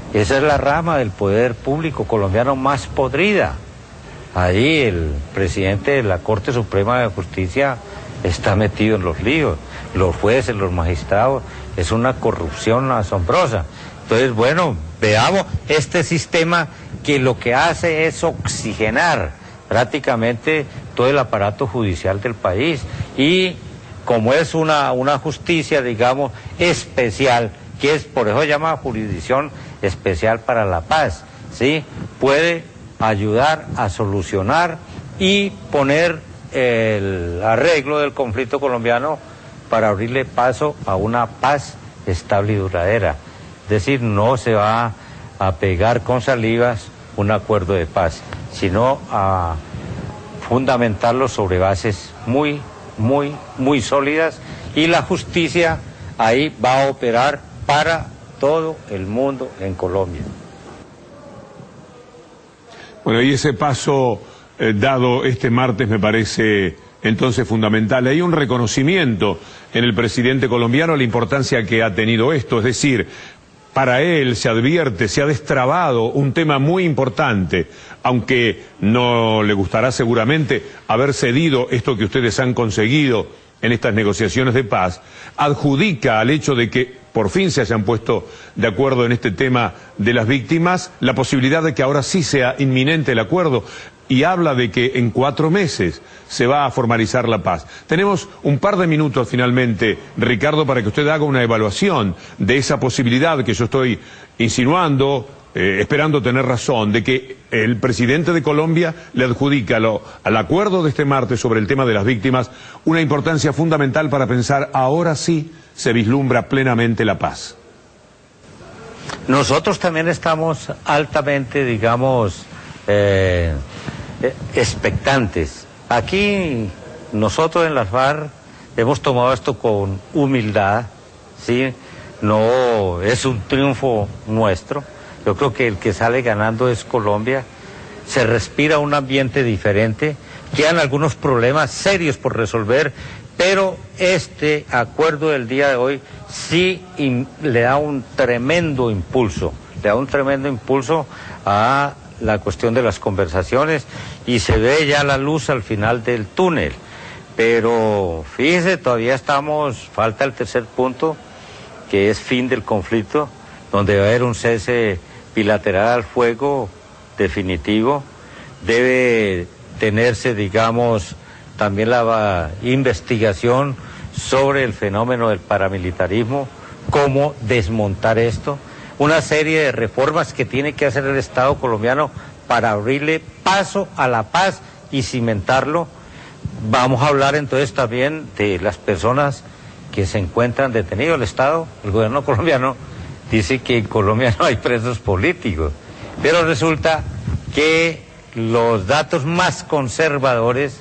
Esa es la rama del poder público colombiano más podrida. Ahí el presidente de la Corte Suprema de Justicia está metido en los líos, los jueces, los magistrados, es una corrupción asombrosa. Entonces, bueno, veamos este sistema que lo que hace es oxigenar prácticamente todo el aparato judicial del país, y como es una, una justicia, digamos, especial, que es, por eso se llama Jurisdicción Especial para la Paz, ¿sí? Puede ayudar a solucionar y poner el arreglo del conflicto colombiano para abrirle paso a una paz estable y duradera. Es decir, no se va a pegar con salivas un acuerdo de paz, sino a fundamentarlo sobre bases muy, muy, muy sólidas, y la justicia ahí va a operar para todo el mundo en Colombia. Bueno, y ese paso eh, dado este martes me parece entonces fundamental. Hay un reconocimiento en el presidente colombiano a la importancia que ha tenido esto, es decir, para él se advierte, se ha destrabado un tema muy importante, aunque no le gustará seguramente haber cedido esto que ustedes han conseguido en estas negociaciones de paz, adjudica al hecho de que por fin se hayan puesto de acuerdo en este tema de las víctimas la posibilidad de que ahora sí sea inminente el acuerdo, y habla de que en cuatro meses se va a formalizar la paz. Tenemos un par de minutos finalmente, Ricardo, para que usted haga una evaluación de esa posibilidad que yo estoy insinuando, eh, esperando tener razón, de que el presidente de Colombia le adjudica lo, al acuerdo de este martes sobre el tema de las víctimas una importancia fundamental para pensar ahora sí se vislumbra plenamente la paz. Nosotros también estamos altamente, digamos, eh, expectantes. Aquí nosotros en las FARC hemos tomado esto con humildad, ¿sí? No es un triunfo nuestro. Yo creo que el que sale ganando es Colombia. Se respira un ambiente diferente, quedan algunos problemas serios por resolver, pero este acuerdo del día de hoy sí le da un tremendo impulso, le da un tremendo impulso a la cuestión de las conversaciones, y se ve ya la luz al final del túnel. Pero fíjese, todavía estamos, falta el tercer punto, que es fin del conflicto, donde va a haber un cese bilateral al fuego definitivo. Debe tenerse, digamos, también la investigación sobre el fenómeno del paramilitarismo, cómo desmontar esto, una serie de reformas que tiene que hacer el Estado colombiano para abrirle paso a la paz y cimentarlo. Vamos a hablar entonces también de las personas que se encuentran detenidos. El Estado, el gobierno colombiano, dice que en Colombia no hay presos políticos, pero resulta que los datos más conservadores,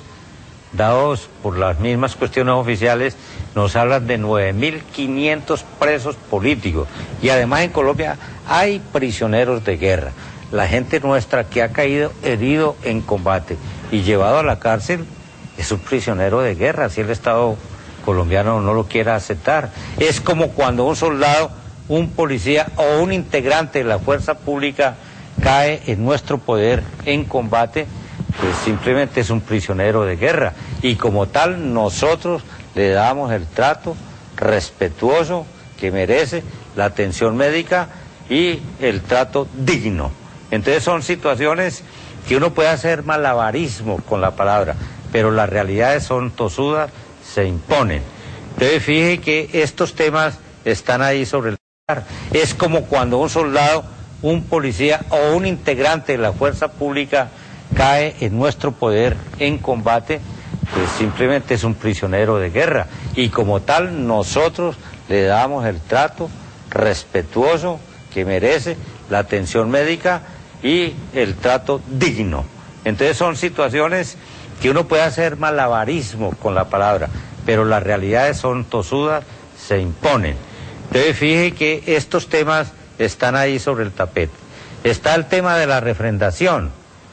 dados por las mismas cuestiones oficiales, nos hablan de nueve mil quinientos presos políticos, y además en Colombia hay prisioneros de guerra. La gente nuestra que ha caído herido en combate y llevado a la cárcel es un prisionero de guerra, si el Estado colombiano no lo quiera aceptar. Es como cuando un soldado, un policía o un integrante de la fuerza pública cae en nuestro poder en combate, pues simplemente es un prisionero de guerra, y como tal nosotros le damos el trato respetuoso que merece, la atención médica y el trato digno. Entonces son situaciones que uno puede hacer malabarismo con la palabra, pero las realidades son tosudas, se imponen. Entonces fíjese que estos temas están ahí sobre el lugar. Es como cuando un soldado, un policía o un integrante de la fuerza pública cae en nuestro poder en combate, pues simplemente es un prisionero de guerra, y como tal nosotros le damos el trato respetuoso que merece, la atención médica y el trato digno. Entonces son situaciones que uno puede hacer malabarismo con la palabra, pero las realidades son tosudas, se imponen. Entonces fíjese que estos temas están ahí sobre el tapete. Está el tema de la refrendación.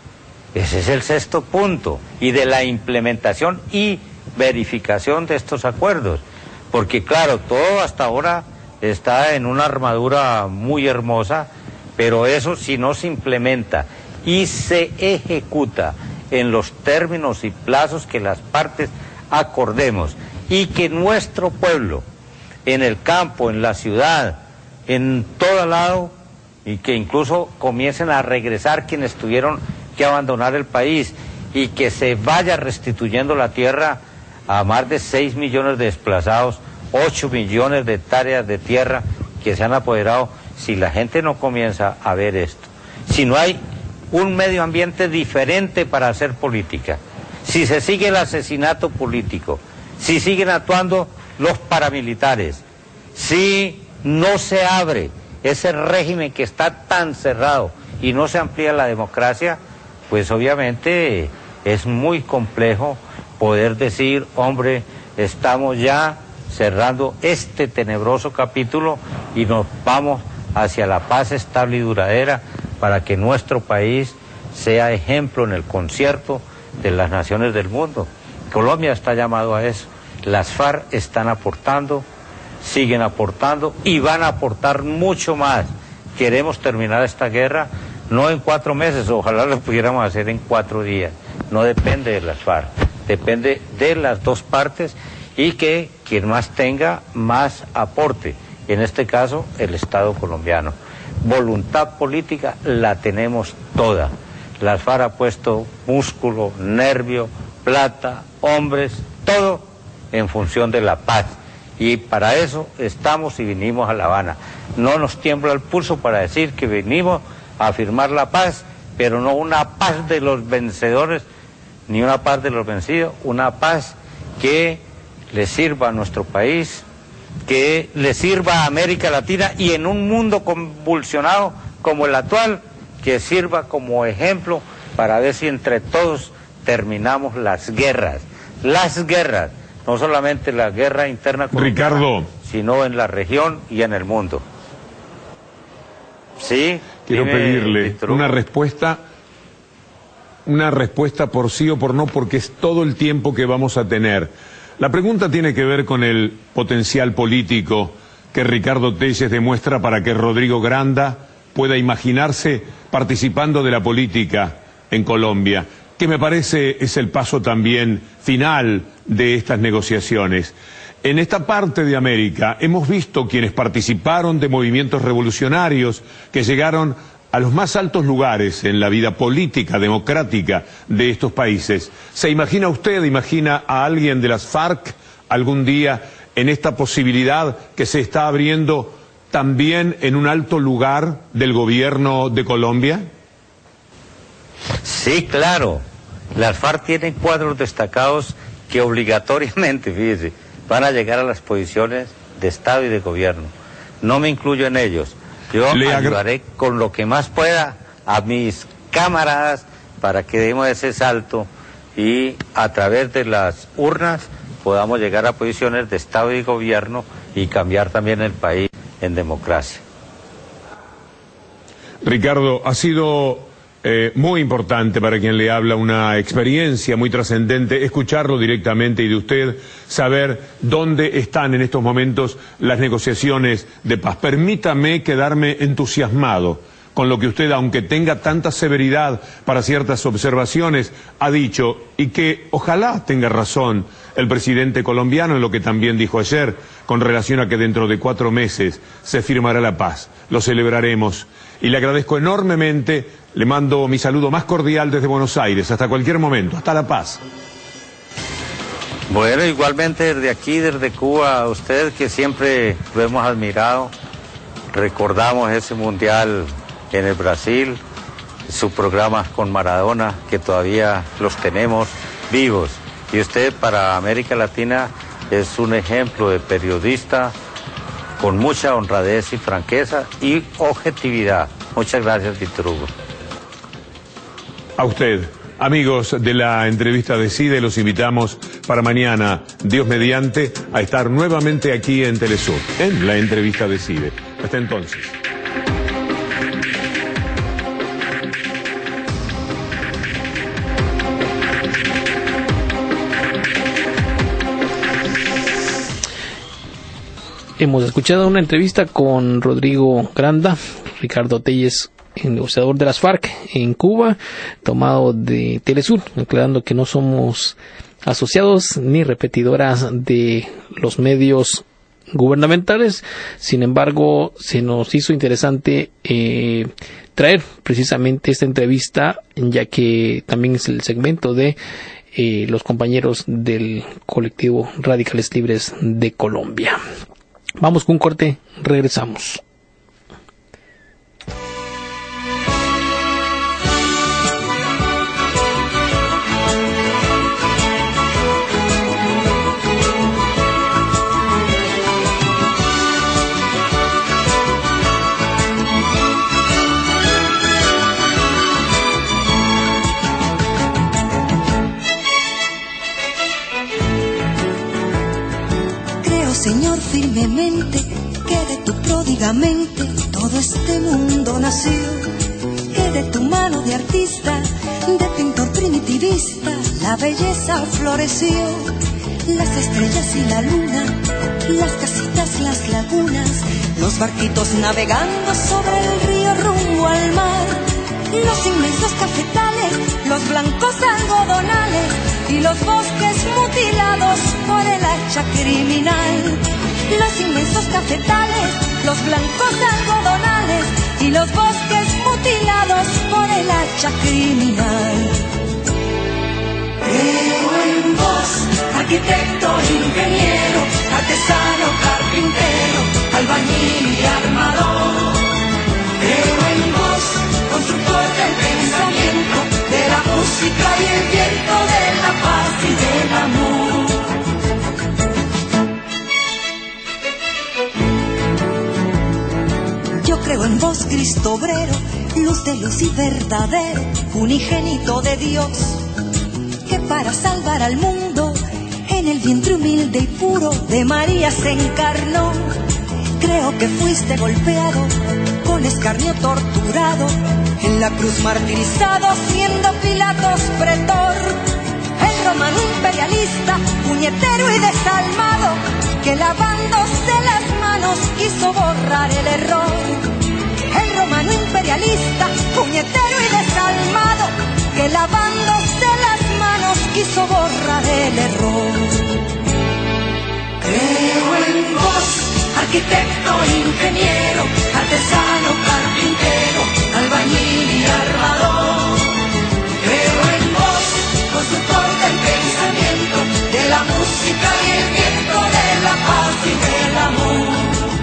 Ese es el sexto punto, y de la implementación y verificación de estos acuerdos, porque claro, todo hasta ahora está en una armadura muy hermosa, pero eso si no se implementa y se ejecuta en los términos y plazos que las partes acordemos, y que nuestro pueblo, en el campo, en la ciudad, en todo lado, y que incluso comiencen a regresar quienes tuvieron que abandonar el país, y que se vaya restituyendo la tierra a más de seis millones de desplazados, ocho millones de hectáreas de tierra que se han apoderado. Si la gente no comienza a ver esto, si no hay un medio ambiente diferente para hacer política, si se sigue el asesinato político, si siguen actuando los paramilitares, si no se abre ese régimen que está tan cerrado y no se amplía la democracia, pues obviamente es muy complejo poder decir, hombre, estamos ya cerrando este tenebroso capítulo y nos vamos hacia la paz estable y duradera para que nuestro país sea ejemplo en el concierto de las naciones del mundo. Colombia está llamado a eso. Las FARC están aportando, siguen aportando y van a aportar mucho más. Queremos terminar esta guerra no en cuatro meses, ojalá lo pudiéramos hacer en cuatro días. No depende de las FARC, depende de las dos partes y que quien más tenga, más aporte. En este caso, el Estado colombiano. Voluntad política la tenemos toda. Las FARC ha puesto músculo, nervio, plata, hombres, todo en función de la paz. Y para eso estamos y vinimos a La Habana. No nos tiembla el pulso para decir que venimos a firmar la paz, pero no una paz de los vencedores, ni una paz de los vencidos, una paz que le sirva a nuestro país, que le sirva a América Latina y en un mundo convulsionado como el actual, que sirva como ejemplo para ver si entre todos terminamos las guerras, las guerras, no solamente la guerra interna colombiana, Ricardo, sino en la región y en el mundo. Sí, quiero dime, pedirle Víctor. una respuesta, una respuesta por sí o por no, porque es todo el tiempo que vamos a tener. La pregunta tiene que ver con el potencial político que Ricardo Telles demuestra para que Rodrigo Granda pueda imaginarse participando de la política en Colombia, que me parece es el paso también final de estas negociaciones. En esta parte de América hemos visto quienes participaron de movimientos revolucionarios que llegaron a los más altos lugares en la vida política, democrática de estos países. ¿Se imagina usted, imagina a alguien de las FARC algún día en esta posibilidad que se está abriendo también en un alto lugar del gobierno de Colombia? Sí, claro. Las FARC tienen cuadros destacados que obligatoriamente, fíjese, van a llegar a las posiciones de Estado y de gobierno. No me incluyo en ellos. Yo Le ayudaré con lo que más pueda a mis camaradas para que demos ese salto y a través de las urnas podamos llegar a posiciones de Estado y gobierno y cambiar también el país en democracia. Ricardo, ha sido eh, muy importante para quien le habla, una experiencia muy trascendente, escucharlo directamente y de usted saber dónde están en estos momentos las negociaciones de paz. Permítame quedarme entusiasmado con lo que usted, aunque tenga tanta severidad para ciertas observaciones, ha dicho, y que ojalá tenga razón el presidente colombiano en lo que también dijo ayer, con relación a que dentro de cuatro meses se firmará la paz. Lo celebraremos. Y le agradezco enormemente, le mando mi saludo más cordial desde Buenos Aires, hasta cualquier momento, hasta la paz. Bueno, igualmente desde aquí, desde Cuba, a usted que siempre lo hemos admirado, recordamos ese mundial en el Brasil, su programa con Maradona, que todavía los tenemos vivos. Y usted para América Latina es un ejemplo de periodista con mucha honradez y franqueza y objetividad. Muchas gracias, Víctor Hugo. A usted. Amigos de la entrevista de CIDE, los invitamos para mañana, Dios mediante, a estar nuevamente aquí en Telesur, en la entrevista de CIDE. Hasta entonces. Hemos escuchado una entrevista con Rodrigo Granda, Ricardo Telles, negociador de las FARC en Cuba, tomado de Telesur, aclarando que no somos asociados ni repetidoras de los medios gubernamentales. Sin embargo, se nos hizo interesante eh, traer precisamente esta entrevista, ya que también es el segmento de eh, los compañeros del colectivo Radicales Libres de Colombia. Vamos con un corte, regresamos. Señor, firmemente, que de tu pródigamente todo este mundo nació, que de tu mano de artista, de pintor primitivista, la belleza floreció, las estrellas y la luna, las casitas, las lagunas, los barquitos navegando sobre el río rumbo al mar, los inmensos cafetales, los blancos algodonales y los bosques mutilados por el hacha criminal. Los inmensos cafetales, los blancos algodonales y los bosques mutilados por el hacha criminal. Creo en vos, arquitecto, ingeniero, artesano, carpintero, albañil y armador. Creo en vos, constructor del pensamiento, de la música y el viento, de la paz y del amor. Yo creo en vos, Cristo obrero, luz de luz y verdadero, unigénito de Dios, que para salvar al mundo en el vientre humilde y puro de María se encarnó. Creo que fuiste golpeado, con escarnio torturado, en la cruz martirizado, siendo Pilatos pretor. El romano imperialista, puñetero y desalmado, que lavándose las manos quiso borrar el error. El romano imperialista, puñetero y desalmado, que lavándose las manos quiso borrar el error. Creo en vos, arquitecto, ingeniero, artesano, carpintero, albañil y armador. Creo en vos, constructor del pensamiento, de la música y el viento, de la paz y del amor.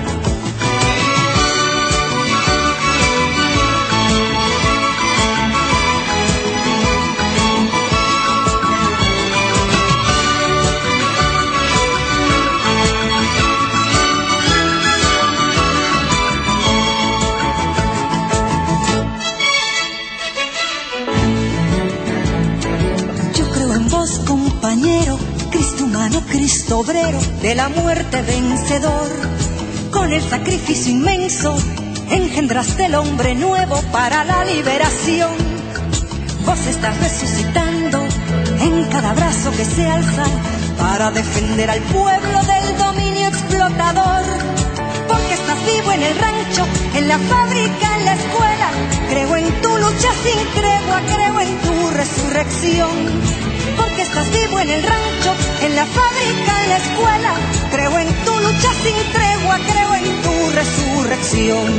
Compañero, Cristo humano, Cristo obrero, de la muerte vencedor, con el sacrificio inmenso engendraste el hombre nuevo para la liberación. Vos estás resucitando en cada brazo que se alza para defender al pueblo del dominio explotador, porque estás vivo en el rancho, en la fábrica, en la escuela. Creo en tu lucha sin tregua, creo en tu resurrección. Porque estás vivo en el rancho, en la fábrica, en la escuela. Creo en tu lucha sin tregua, creo en tu resurrección.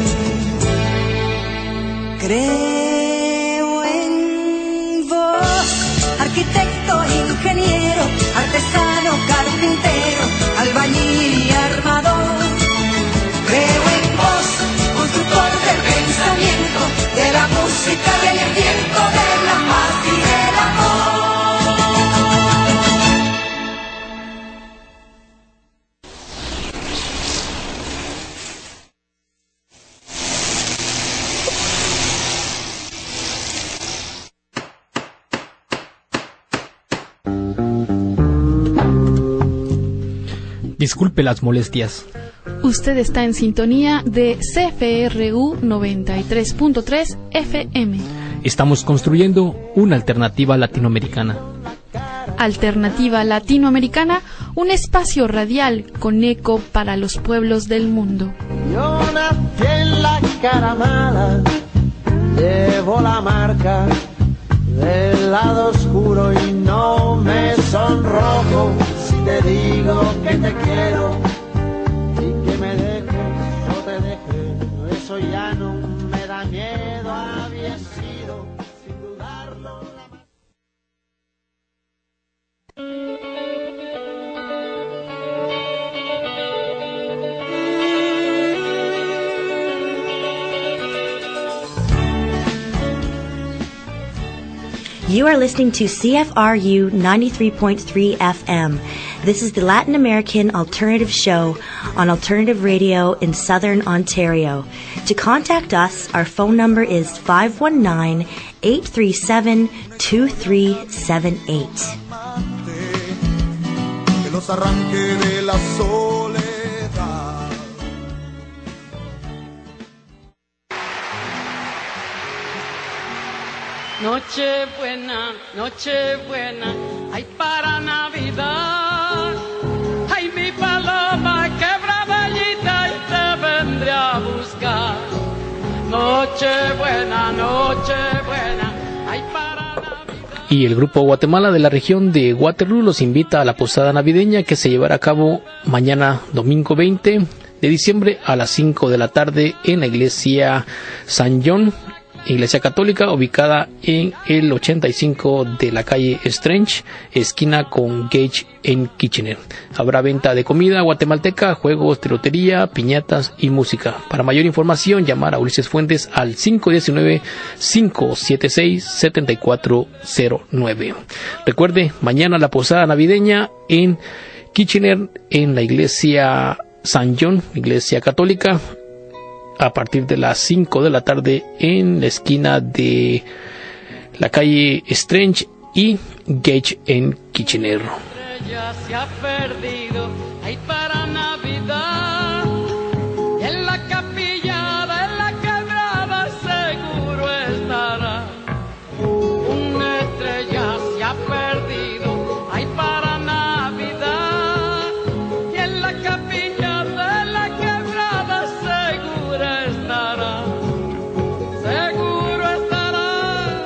Creo en vos, arquitecto, ingeniero, artesano, carpintero, albañil y armador. Creo en vos, constructor del pensamiento, de la música, del viento, de la paz y del amor. Disculpe las molestias. Usted está en sintonía de C F R U noventa y tres punto tres F M. Estamos construyendo una alternativa latinoamericana. Alternativa Latinoamericana, un espacio radial con eco para los pueblos del mundo. Yo nací en la cara mala, llevo la marca del lado oscuro y no me sonrojo si te digo que te quiero y que me dejes o te dejes. Eso ya no me da miedo, había sido sin dudarlo la más... You are listening to C F R U ninety-three point three F M. This is the Latin American Alternative Show on Alternative Radio in Southern Ontario. To contact us, our phone number is five one nine, eight three seven, two three seven eight. Que nos arranque de la soledad. Noche buena, noche buena, ay para Navidad, ay mi paloma quebradallita y te vendré a buscar. Noche buena, noche buena, ay para Navidad. Y el grupo Guatemala de la región de Waterloo los invita a la posada navideña que se llevará a cabo mañana domingo veinte de diciembre a las cinco de la tarde en la iglesia San John, Iglesia Católica, ubicada en el ochenta y cinco de la calle Strange, esquina con Gage en Kitchener. Habrá venta de comida guatemalteca, juegos de lotería, piñatas y música. Para mayor información, llamar a Ulises Fuentes al cinco uno nueve, cinco siete seis, siete cuatro cero nueve. Recuerde, mañana la posada navideña en Kitchener, en la Iglesia San John, Iglesia Católica, a partir de las cinco de la tarde en la esquina de la calle Strange y Gage en Kitchener. Ya se ha perdido, ay para Navidad, y en la capilla de la quebrada seguro estará. Una estrella se ha perdido, ay para Navidad, y en la capilla de la quebrada seguro estará, seguro estará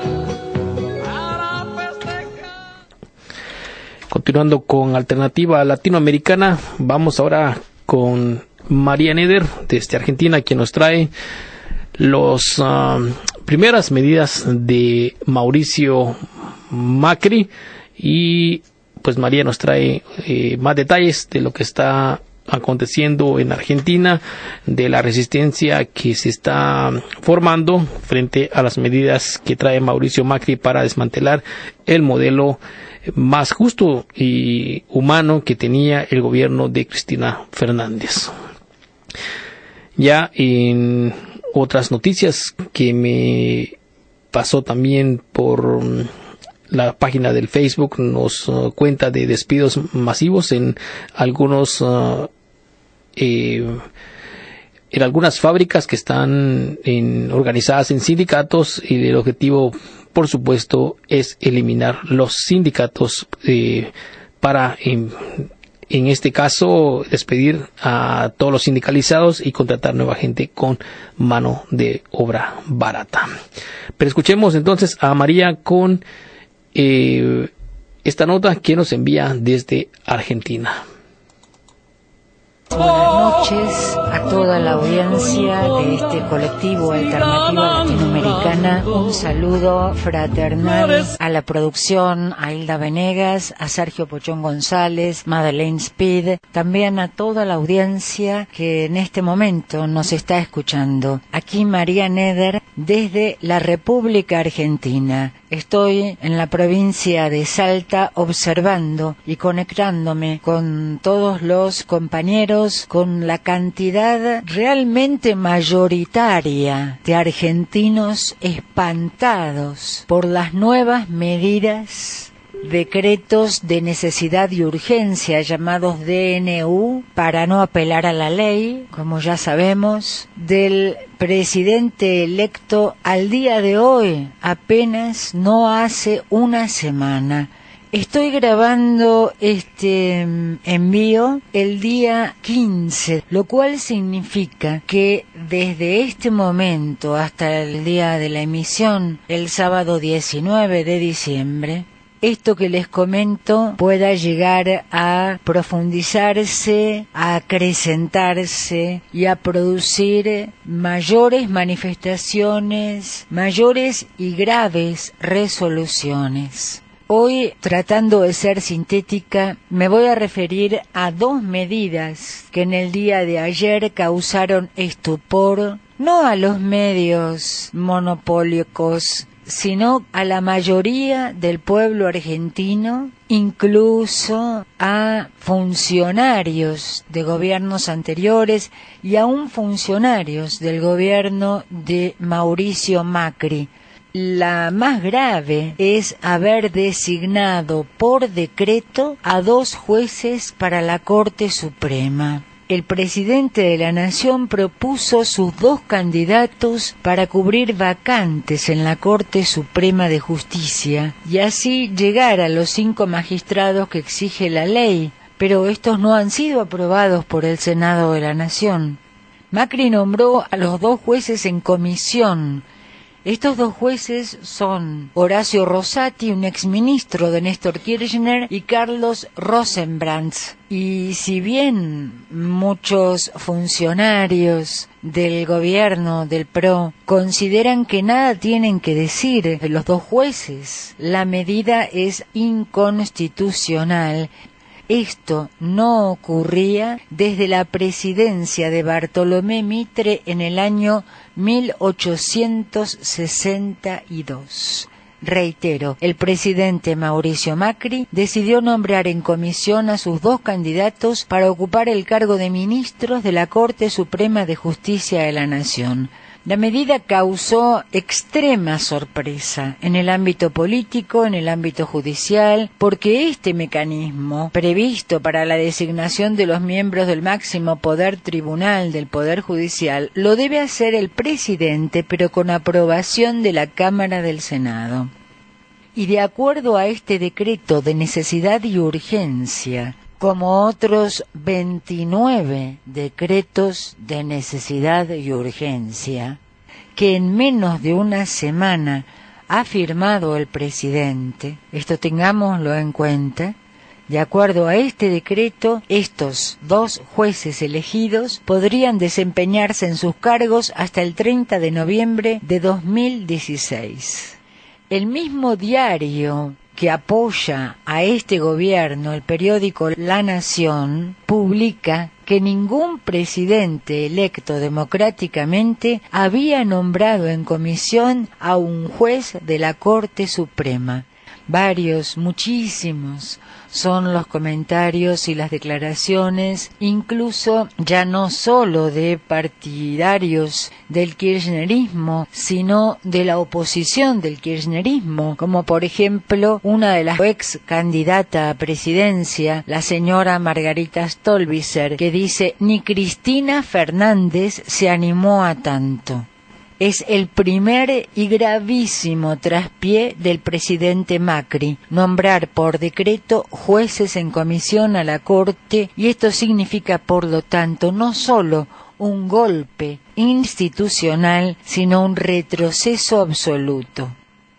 para festejar. Continuando con Alternativa Latinoamericana, vamos ahora con María Neder desde Argentina, quien nos trae las uh, primeras medidas de Mauricio Macri, y pues María nos trae eh, más detalles de lo que está aconteciendo en Argentina, de la resistencia que se está formando frente a las medidas que trae Mauricio Macri para desmantelar el modelo más justo y humano que tenía el gobierno de Cristina Fernández. Ya en otras noticias que me pasó también por la página del Facebook, nos uh, cuenta de despidos masivos en algunos uh, eh, en algunas fábricas que están en, organizadas en sindicatos, y el objetivo, por supuesto, es eliminar los sindicatos eh, para, en, en este caso, despedir a todos los sindicalizados y contratar nueva gente con mano de obra barata. Pero escuchemos entonces a María con eh, esta nota que nos envía desde Argentina. Buenas noches a toda la audiencia de este colectivo Alternativa Latinoamericana. Un saludo fraternal a la producción, a Hilda Venegas, a Sergio Pochón González, Madeleine Speed, también a toda la audiencia que en este momento nos está escuchando. Aquí María Neder desde la República Argentina. Estoy en la provincia de Salta observando y conectándome con todos los compañeros, con la cantidad realmente mayoritaria de argentinos espantados por las nuevas medidas, decretos de necesidad y urgencia llamados D N U, para no apelar a la ley, como ya sabemos, del presidente electo al día de hoy, apenas no hace una semana. Estoy grabando este envío el día quince, lo cual significa que desde este momento hasta el día de la emisión, el sábado diecinueve de diciembre, esto que les comento pueda llegar a profundizarse, a acrecentarse y a producir mayores manifestaciones, mayores y graves resoluciones. Hoy, tratando de ser sintética, me voy a referir a dos medidas que en el día de ayer causaron estupor, no a los medios monopólicos, sino a la mayoría del pueblo argentino, incluso a funcionarios de gobiernos anteriores y aún funcionarios del gobierno de Mauricio Macri. La más grave es haber designado por decreto a dos jueces para la Corte Suprema. El presidente de la Nación propuso sus dos candidatos para cubrir vacantes en la Corte Suprema de Justicia y así llegar a los cinco magistrados que exige la ley, pero estos no han sido aprobados por el Senado de la Nación. Macri nombró a los dos jueces en comisión. Estos dos jueces son Horacio Rosati, un exministro de Néstor Kirchner, y Carlos Rosenbrandt. Y si bien muchos funcionarios del gobierno del P R O consideran que nada tienen que decir los dos jueces, la medida es inconstitucional. Esto no ocurría desde la presidencia de Bartolomé Mitre en el año mil ochocientos sesenta y dos. Reitero, el presidente Mauricio Macri decidió nombrar en comisión a sus dos candidatos para ocupar el cargo de ministros de la Corte Suprema de Justicia de la Nación. La medida causó extrema sorpresa en el ámbito político, en el ámbito judicial, porque este mecanismo, previsto para la designación de los miembros del máximo poder tribunal del Poder Judicial, lo debe hacer el presidente, pero con aprobación de la Cámara del Senado. Y de acuerdo a este decreto de necesidad y urgencia, como otros veintinueve decretos de necesidad y urgencia, que en menos de una semana ha firmado el presidente, esto tengámoslo en cuenta, de acuerdo a este decreto, estos dos jueces elegidos podrían desempeñarse en sus cargos hasta el treinta de noviembre de dos mil dieciséis. El mismo diario que apoya a este gobierno, el periódico La Nación, publica que ningún presidente electo democráticamente había nombrado en comisión a un juez de la Corte Suprema. Varios, muchísimos, son los comentarios y las declaraciones, incluso ya no solo de partidarios del kirchnerismo, sino de la oposición del kirchnerismo, como por ejemplo una de las ex candidata a presidencia, la señora Margarita Stolbizer, que dice: ni Cristina Fernández se animó a tanto. Es el primer y gravísimo traspié del presidente Macri, nombrar por decreto jueces en comisión a la Corte, y esto significa, por lo tanto, no solo un golpe institucional, sino un retroceso absoluto.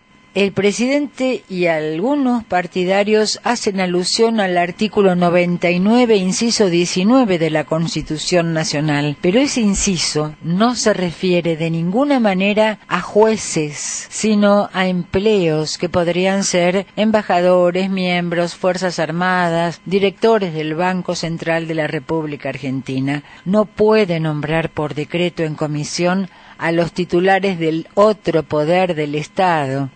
El presidente y algunos partidarios hacen alusión al artículo noventa y nueve, inciso diecinueve de la Constitución Nacional, pero ese inciso no se refiere de ninguna manera a jueces, sino a empleos que podrían ser embajadores, miembros, Fuerzas Armadas, directores del Banco Central de la República Argentina. No puede nombrar por decreto en comisión a los titulares del otro poder del Estado.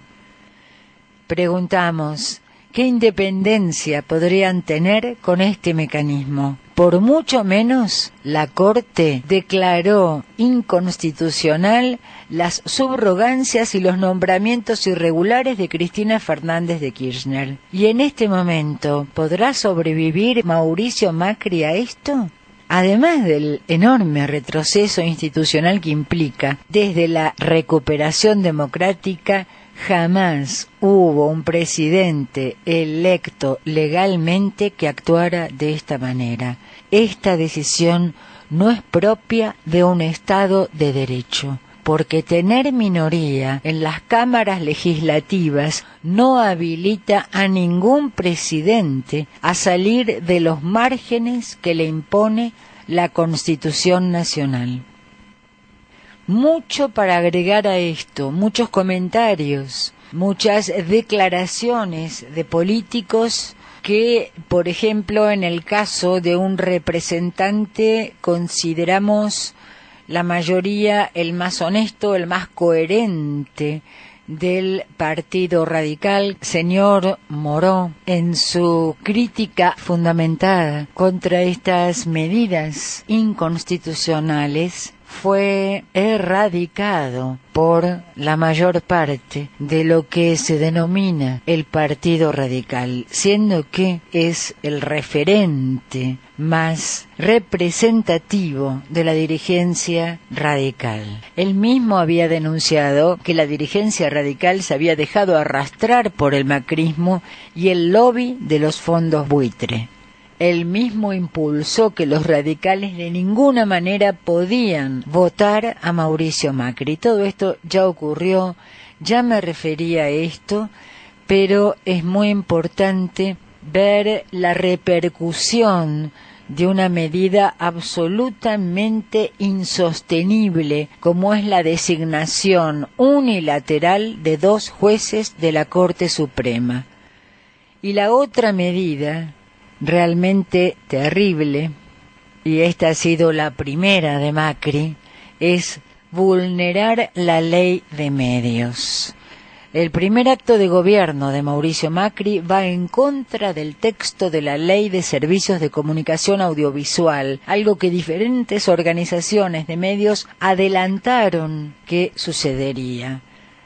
Preguntamos, ¿qué independencia podrían tener con este mecanismo? Por mucho menos, la Corte declaró inconstitucional las subrogancias y los nombramientos irregulares de Cristina Fernández de Kirchner. ¿Y en este momento podrá sobrevivir Mauricio Macri a esto? Además del enorme retroceso institucional que implica, desde la recuperación democrática, Jamás hubo un presidente electo legalmente que actuara de esta manera. Esta decisión no es propia de un Estado de derecho, porque tener minoría en las cámaras legislativas no habilita a ningún presidente a salir de los márgenes que le impone la Constitución Nacional. Mucho para agregar a esto, muchos comentarios, muchas declaraciones de políticos que, por ejemplo, en el caso de un representante consideramos la mayoría el más honesto, el más coherente del Partido Radical, señor Moró, en su crítica fundamentada contra estas medidas inconstitucionales, fue erradicado por la mayor parte de lo que se denomina el Partido Radical, siendo que es el referente más representativo de la dirigencia radical. Él mismo había denunciado que la dirigencia radical se había dejado arrastrar por el macrismo y el lobby de los fondos buitre. Él mismo impulsó que los radicales de ninguna manera podían votar a Mauricio Macri. Todo esto ya ocurrió, ya me refería a esto, pero es muy importante ver la repercusión de una medida absolutamente insostenible, como es la designación unilateral de dos jueces de la Corte Suprema. Y la otra medida, realmente terrible, y esta ha sido la primera de Macri, es vulnerar la ley de medios. El primer acto de gobierno de Mauricio Macri va en contra del texto de la Ley de Servicios de Comunicación Audiovisual, algo que diferentes organizaciones de medios adelantaron que sucedería.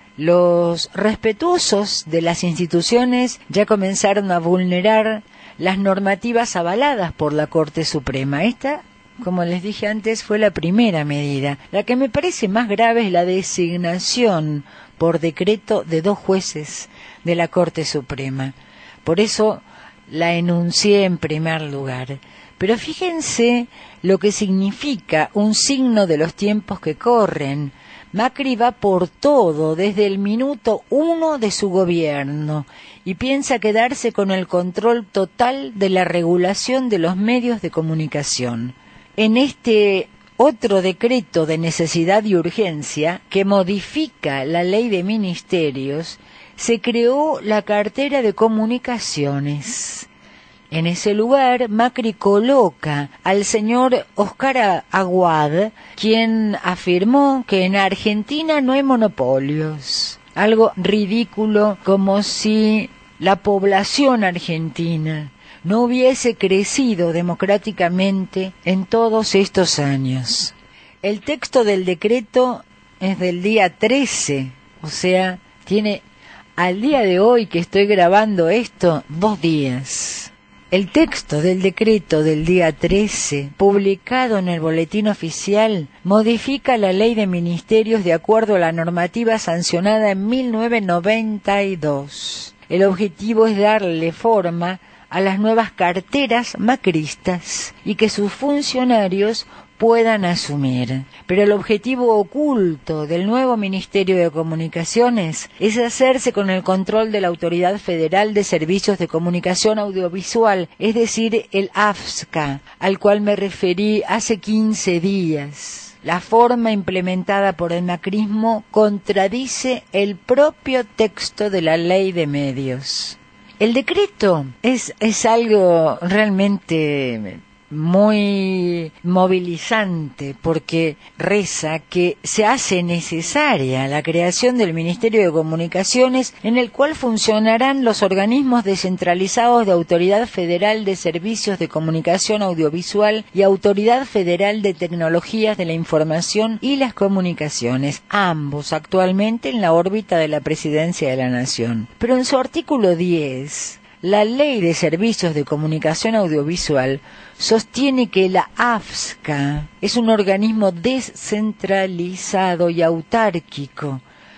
Los respetuosos de las instituciones ya comenzaron a vulnerar las normativas avaladas por la Corte Suprema. Esta, como les dije antes, fue la primera medida. La que me parece más grave es la designación por decreto de dos jueces de la Corte Suprema. Por eso la enuncié en primer lugar. Pero fíjense lo que significa un signo de los tiempos que corren. Macri va por todo desde el minuto uno de su gobierno y piensa quedarse con el control total de la regulación de los medios de comunicación. En este otro decreto de necesidad y urgencia que modifica la ley de ministerios, se creó la cartera de comunicaciones. En ese lugar, Macri coloca al señor Oscar Aguad, quien afirmó que en Argentina no hay monopolios. Algo ridículo, como si la población argentina no hubiese crecido democráticamente en todos estos años. El texto del decreto es del día trece, o sea, tiene al día de hoy que estoy grabando esto, dos días. El texto del decreto del día trece, publicado en el Boletín Oficial, modifica la Ley de Ministerios de acuerdo a la normativa sancionada en mil novecientos noventa y dos. El objetivo es darle forma a las nuevas carteras macristas y que sus funcionarios puedan asumir. Pero el objetivo oculto del nuevo Ministerio de Comunicaciones es hacerse con el control de la Autoridad Federal de Servicios de Comunicación Audiovisual, es decir, el A F S C A, al cual me referí hace quince días. La forma implementada por el macrismo contradice el propio texto de la Ley de Medios. El decreto es, es algo realmente muy movilizante porque reza que se hace necesaria la creación del Ministerio de Comunicaciones en el cual funcionarán los organismos descentralizados de Autoridad Federal de Servicios de Comunicación Audiovisual y Autoridad Federal de Tecnologías de la Información y las Comunicaciones, ambos actualmente en la órbita de la Presidencia de la Nación. Pero en su artículo diez, la Ley de Servicios de Comunicación Audiovisual sostiene que la A F S C A es un organismo descentralizado y autárquico,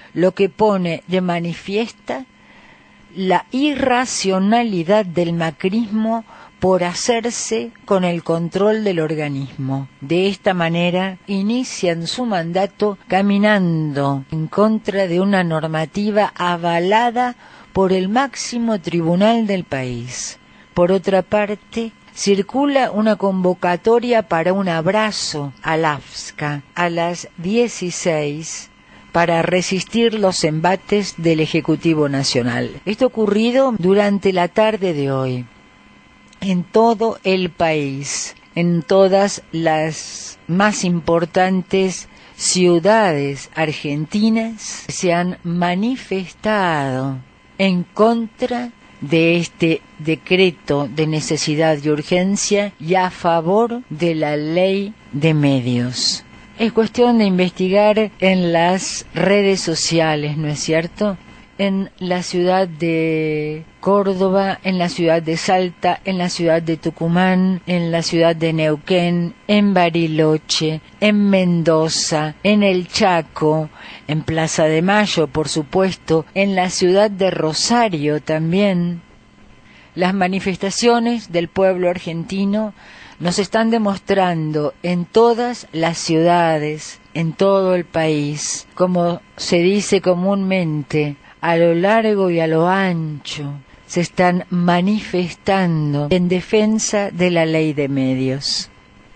lo que pone de manifiesta la irracionalidad del macrismo por hacerse con el control del organismo. De esta manera inician su mandato caminando en contra de una normativa avalada por el máximo tribunal del país. Por otra parte, circula una convocatoria para un abrazo al A F S C A a las dieciséis para resistir los embates del Ejecutivo Nacional. Esto ha ocurrido durante la tarde de hoy. En todo el país, en todas las más importantes ciudades argentinas, se han manifestado en contra de este decreto de necesidad y urgencia y a favor de la ley de medios. Es cuestión de investigar en las redes sociales, ¿no es cierto? En la ciudad de Córdoba, en la ciudad de Salta, en la ciudad de Tucumán, en la ciudad de Neuquén, en Bariloche, en Mendoza, en el Chaco, en Plaza de Mayo, por supuesto, en la ciudad de Rosario también. Las manifestaciones del pueblo argentino nos están demostrando en todas las ciudades, en todo el país, como se dice comúnmente, a lo largo y a lo ancho, se están manifestando en defensa de la ley de medios.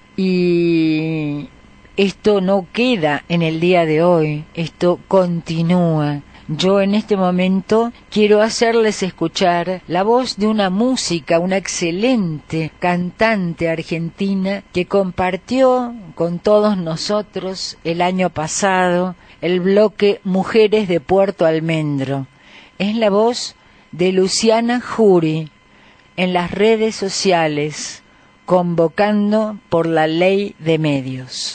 Y esto no queda en el día de hoy, esto continúa. Yo en este momento quiero hacerles escuchar la voz de una música, una excelente cantante argentina que compartió con todos nosotros el año pasado el bloque Mujeres de Puerto Almendro. Es la voz de Luciana Jury en las redes sociales, convocando por la ley de medios.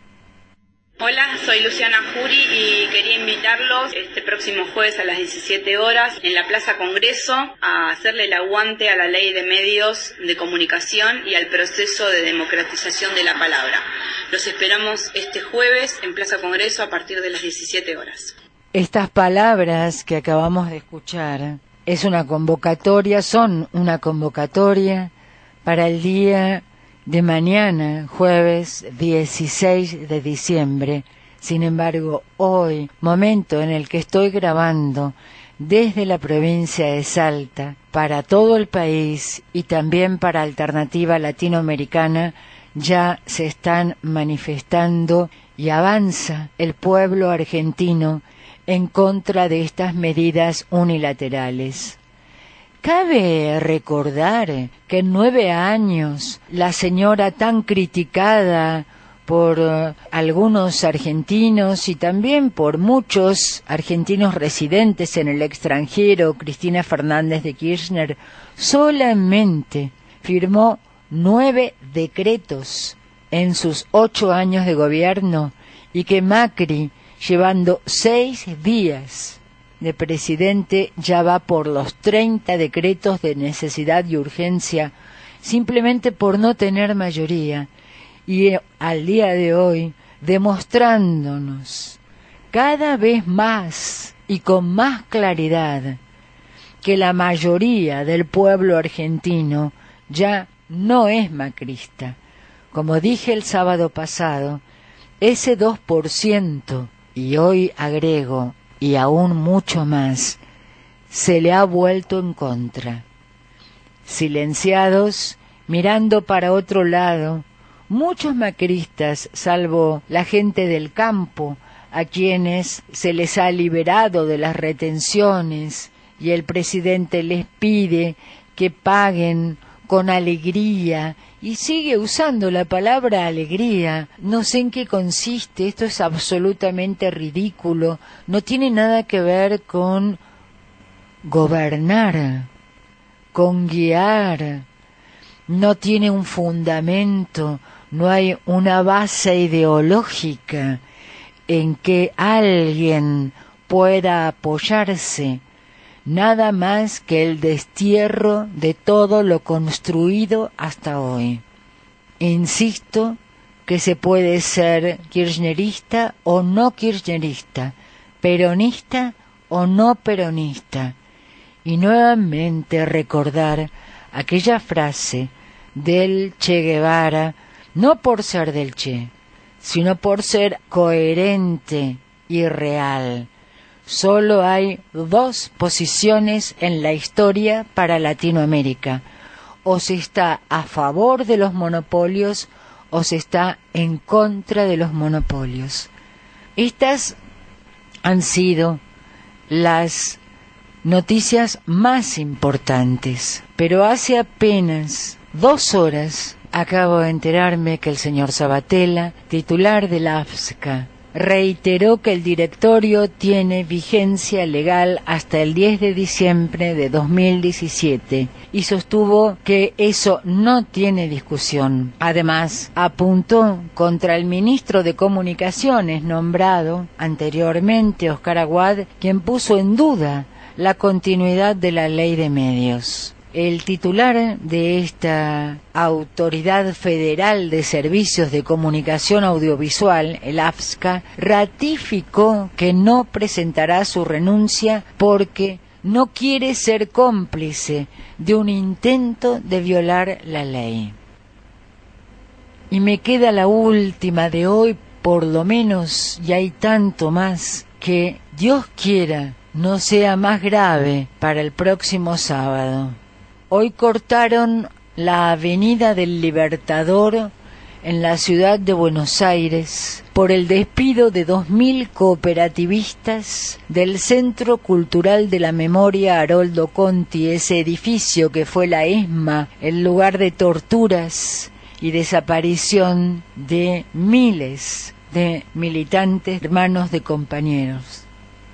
Hola, soy Luciana Jury y quería invitarlos este próximo jueves a las diecisiete horas en la Plaza Congreso a hacerle el aguante a la ley de medios de comunicación y al proceso de democratización de la palabra. Los esperamos este jueves en Plaza Congreso a partir de las diecisiete horas. Estas palabras que acabamos de escuchar es una convocatoria, son una convocatoria para el día de mañana, jueves dieciséis de diciembre. Sin embargo, hoy, momento en el que estoy grabando desde la provincia de Salta, para todo el país y también para Alternativa Latinoamericana, ya se están manifestando y avanza el pueblo argentino en contra de estas medidas unilaterales. Cabe recordar que en nueve años la señora tan criticada por uh, algunos argentinos y también por muchos argentinos residentes en el extranjero, Cristina Fernández de Kirchner, solamente firmó nueve decretos en sus ocho años de gobierno y que Macri, llevando seis días de presidente, ya va por los treinta decretos de necesidad y urgencia, simplemente por no tener mayoría, y eh, al día de hoy demostrándonos cada vez más y con más claridad que la mayoría del pueblo argentino ya no es macrista. Como dije el sábado pasado, ese dos por ciento, y hoy agrego, y aún mucho más, se le ha vuelto en contra. Silenciados, mirando para otro lado, muchos macristas, salvo la gente del campo, a quienes se les ha liberado de las retenciones y el presidente les pide que paguen con alegría, y sigue usando la palabra alegría. No sé en qué consiste, esto es absolutamente ridículo, no tiene nada que ver con gobernar, con guiar, no tiene un fundamento, no hay una base ideológica en que alguien pueda apoyarse. Nada más que el destierro de todo lo construido hasta hoy. Insisto que se puede ser kirchnerista o no kirchnerista, peronista o no peronista, y nuevamente recordar aquella frase del Che Guevara, no por ser del Che, sino por ser coherente y real. Solo hay dos posiciones en la historia para Latinoamérica: o se está a favor de los monopolios o se está en contra de los monopolios. Estas han sido las noticias más importantes, pero hace apenas dos horas acabo de enterarme que el señor Sabatella, titular del A F S C A, reiteró que el directorio tiene vigencia legal hasta el diez de diciembre de dos mil diecisiete y sostuvo que eso no tiene discusión. Además, apuntó contra el ministro de Comunicaciones nombrado anteriormente, Oscar Aguad, quien puso en duda la continuidad de la ley de medios. El titular de esta Autoridad Federal de Servicios de Comunicación Audiovisual, el A F S C A, ratificó que no presentará su renuncia porque no quiere ser cómplice de un intento de violar la ley. Y me queda la última de hoy, por lo menos, y hay tanto más, que Dios quiera no sea más grave para el próximo sábado. Hoy cortaron la Avenida del Libertador en la ciudad de Buenos Aires por el despido de dos mil cooperativistas del Centro Cultural de la Memoria Haroldo Conti, ese edificio que fue la ESMA, el lugar de torturas y desaparición de miles de militantes, hermanos de compañeros.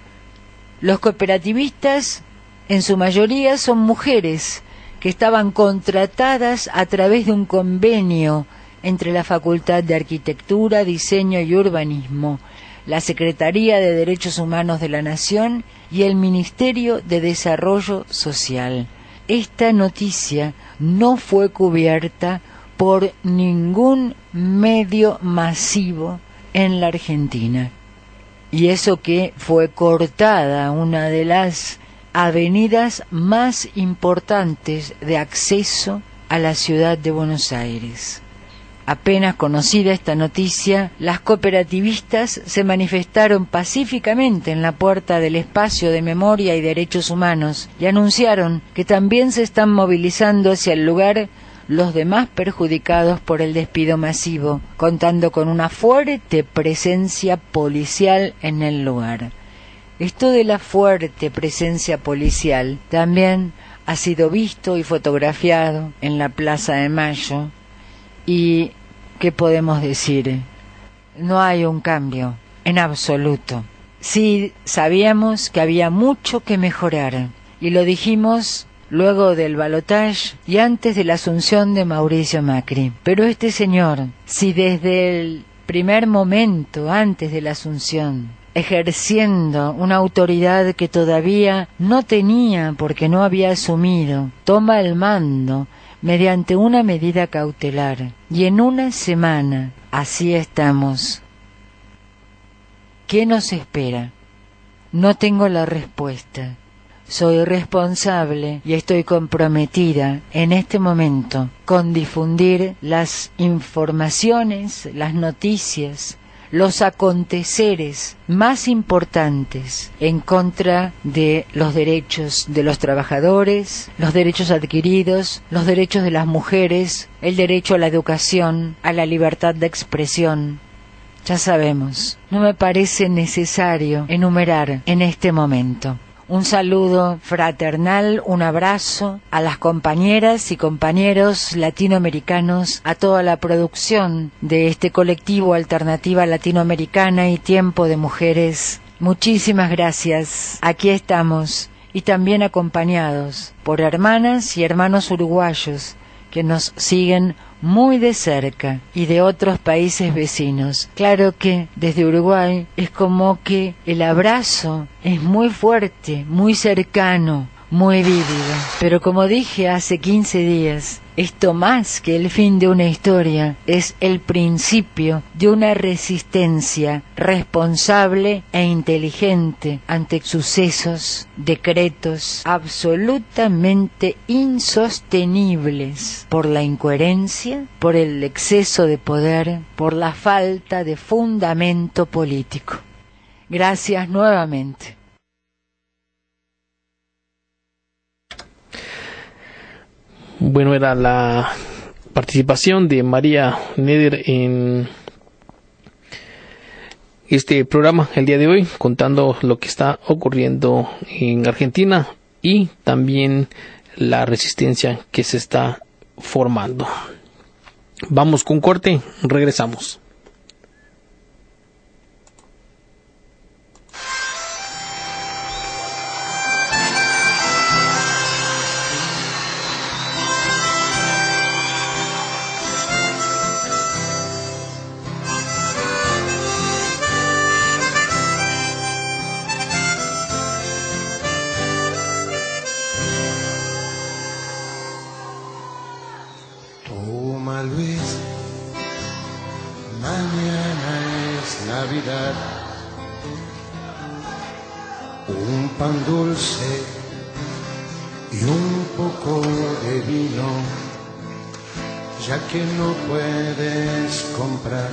Los cooperativistas, en su mayoría, son mujeres que estaban contratadas a través de un convenio entre la Facultad de Arquitectura, Diseño y Urbanismo, la Secretaría de Derechos Humanos de la Nación y el Ministerio de Desarrollo Social. Esta noticia no fue cubierta por ningún medio masivo en la Argentina. Y eso que fue cortada una de las avenidas más importantes de acceso a la ciudad de Buenos Aires. Apenas conocida esta noticia, las cooperativistas se manifestaron pacíficamente en la puerta del Espacio de Memoria y Derechos Humanos y anunciaron que también se están movilizando hacia el lugar los demás perjudicados por el despido masivo, contando con una fuerte presencia policial en el lugar. Esto de la fuerte presencia policial también ha sido visto y fotografiado en la Plaza de Mayo. ¿Y qué podemos decir? No hay un cambio, en absoluto. Sí sabíamos que había mucho que mejorar, y lo dijimos luego del balotaje y antes de la asunción de Mauricio Macri. Pero este señor, si desde el primer momento antes de la asunción, ejerciendo una autoridad que todavía no tenía porque no había asumido, toma el mando mediante una medida cautelar, y en una semana así estamos. ¿Qué nos espera? No tengo la respuesta. Soy responsable y estoy comprometida en este momento con difundir las informaciones, las noticias, los aconteceres más importantes en contra de los derechos de los trabajadores, los derechos adquiridos, los derechos de las mujeres, el derecho a la educación, a la libertad de expresión. Ya sabemos, no me parece necesario enumerar en este momento. Un saludo fraternal, un abrazo a las compañeras y compañeros latinoamericanos, a toda la producción de este colectivo Alternativa Latinoamericana y Tiempo de Mujeres. Muchísimas gracias. Aquí estamos y también acompañados por hermanas y hermanos uruguayos que nos siguen muy de cerca y de otros países vecinos. Claro que desde Uruguay es como que el abrazo es muy fuerte, muy cercano, muy vívido. Pero como dije hace quince días, esto más que el fin de una historia es el principio de una resistencia responsable e inteligente ante sucesos, decretos absolutamente insostenibles por la incoherencia, por el exceso de poder, por la falta de fundamento político. Gracias nuevamente. Bueno, era la participación de María Neder en este programa el día de hoy, contando lo que está ocurriendo en Argentina y también la resistencia que se está formando. Vamos con corte, regresamos. Un pan dulce y un poco de vino, ya que no puedes comprar.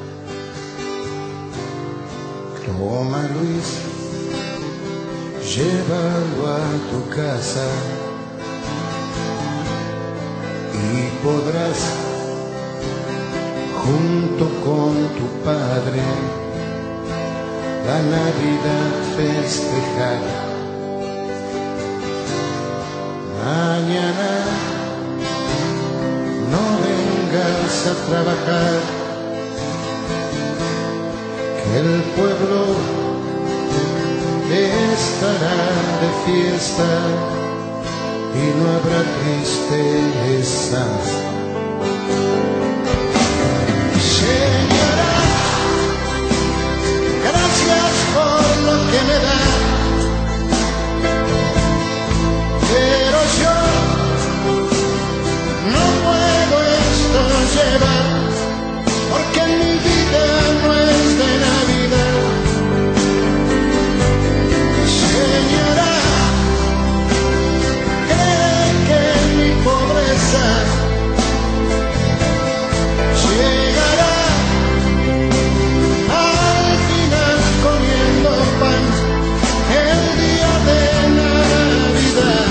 Toma, Luis, llévalo a tu casa y podrás, junto con tu padre, la Navidad festejar. Mañana no vengas a trabajar, que el pueblo estará de fiesta y no habrá tristezas. Señora, gracias por lo que me da, pero yo no puedo esto llevar, porque mi vida no es de Navidad. Señora, cree que mi pobreza llegará al final comiendo pan el día de Navidad.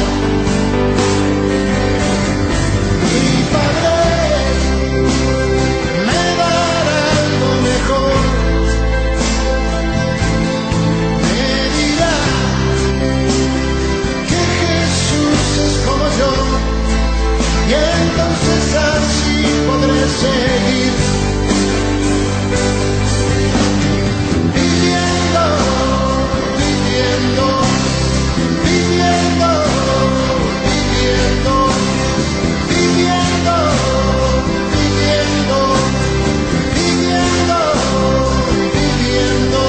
Mi padre me dará algo mejor, me dirá que Jesús es como yo, y entonces así podré seguir viviendo, viviendo, viviendo, viviendo, viviendo, viviendo, viviendo, viviendo.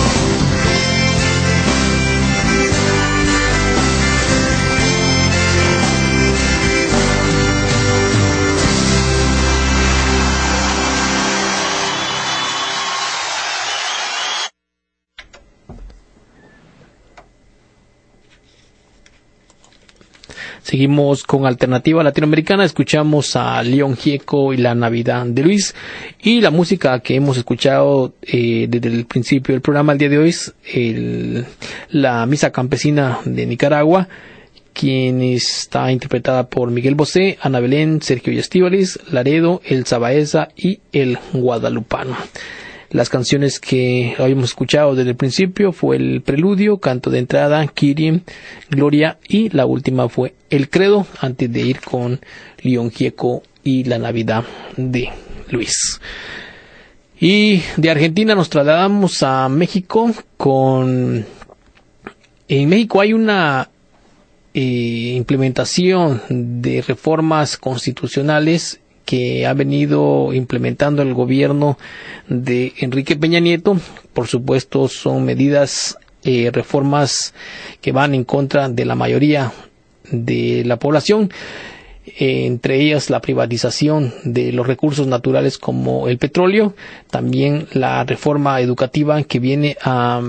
Seguimos con Alternativa Latinoamericana, escuchamos a León Gieco y la Navidad de Luis, y la música que hemos escuchado eh, desde el principio del programa el día de hoy es el, la Misa Campesina de Nicaragua, quien está interpretada por Miguel Bosé, Ana Belén, Sergio Estíbaliz, Laredo, Elsa Baeza y el Guadalupano. Las canciones que habíamos escuchado desde el principio fue el Preludio, Canto de Entrada, Kyrie, Gloria, y la última fue el Credo, antes de ir con León Gieco y la Navidad de Luis. Y de Argentina nos trasladamos a México con... En México hay una eh, implementación de reformas constitucionales que ha venido implementando el gobierno de Enrique Peña Nieto. Por supuesto, son medidas eh, reformas que van en contra de la mayoría de la población, eh, entre ellas la privatización de los recursos naturales como el petróleo, también la reforma educativa que viene a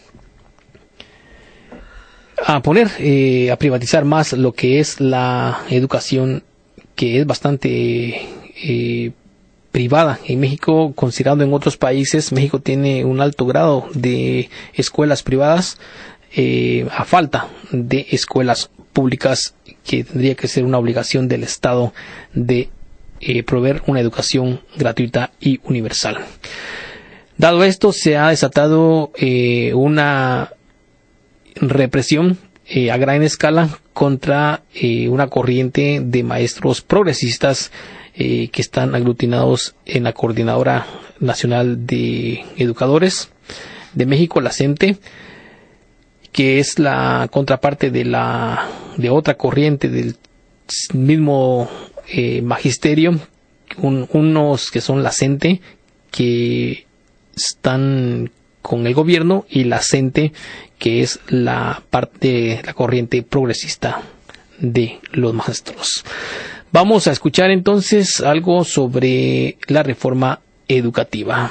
a poner, eh, a privatizar más lo que es la educación, que es bastante eh, privada en México, considerando en otros países. México tiene un alto grado de escuelas privadas, eh, a falta de escuelas públicas, que tendría que ser una obligación del Estado de eh, proveer una educación gratuita y universal. Dado esto, se ha desatado eh, una represión eh, a gran escala contra eh, una corriente de maestros progresistas eh, que están aglutinados en la Coordinadora Nacional de Educadores de México, la CENTE, que es la contraparte de la de otra corriente del mismo eh, magisterio, un, unos que son la CENTE, que están con el gobierno, y la CENTE, que es la parte, la corriente progresista de los maestros. Vamos a escuchar entonces algo sobre la reforma educativa.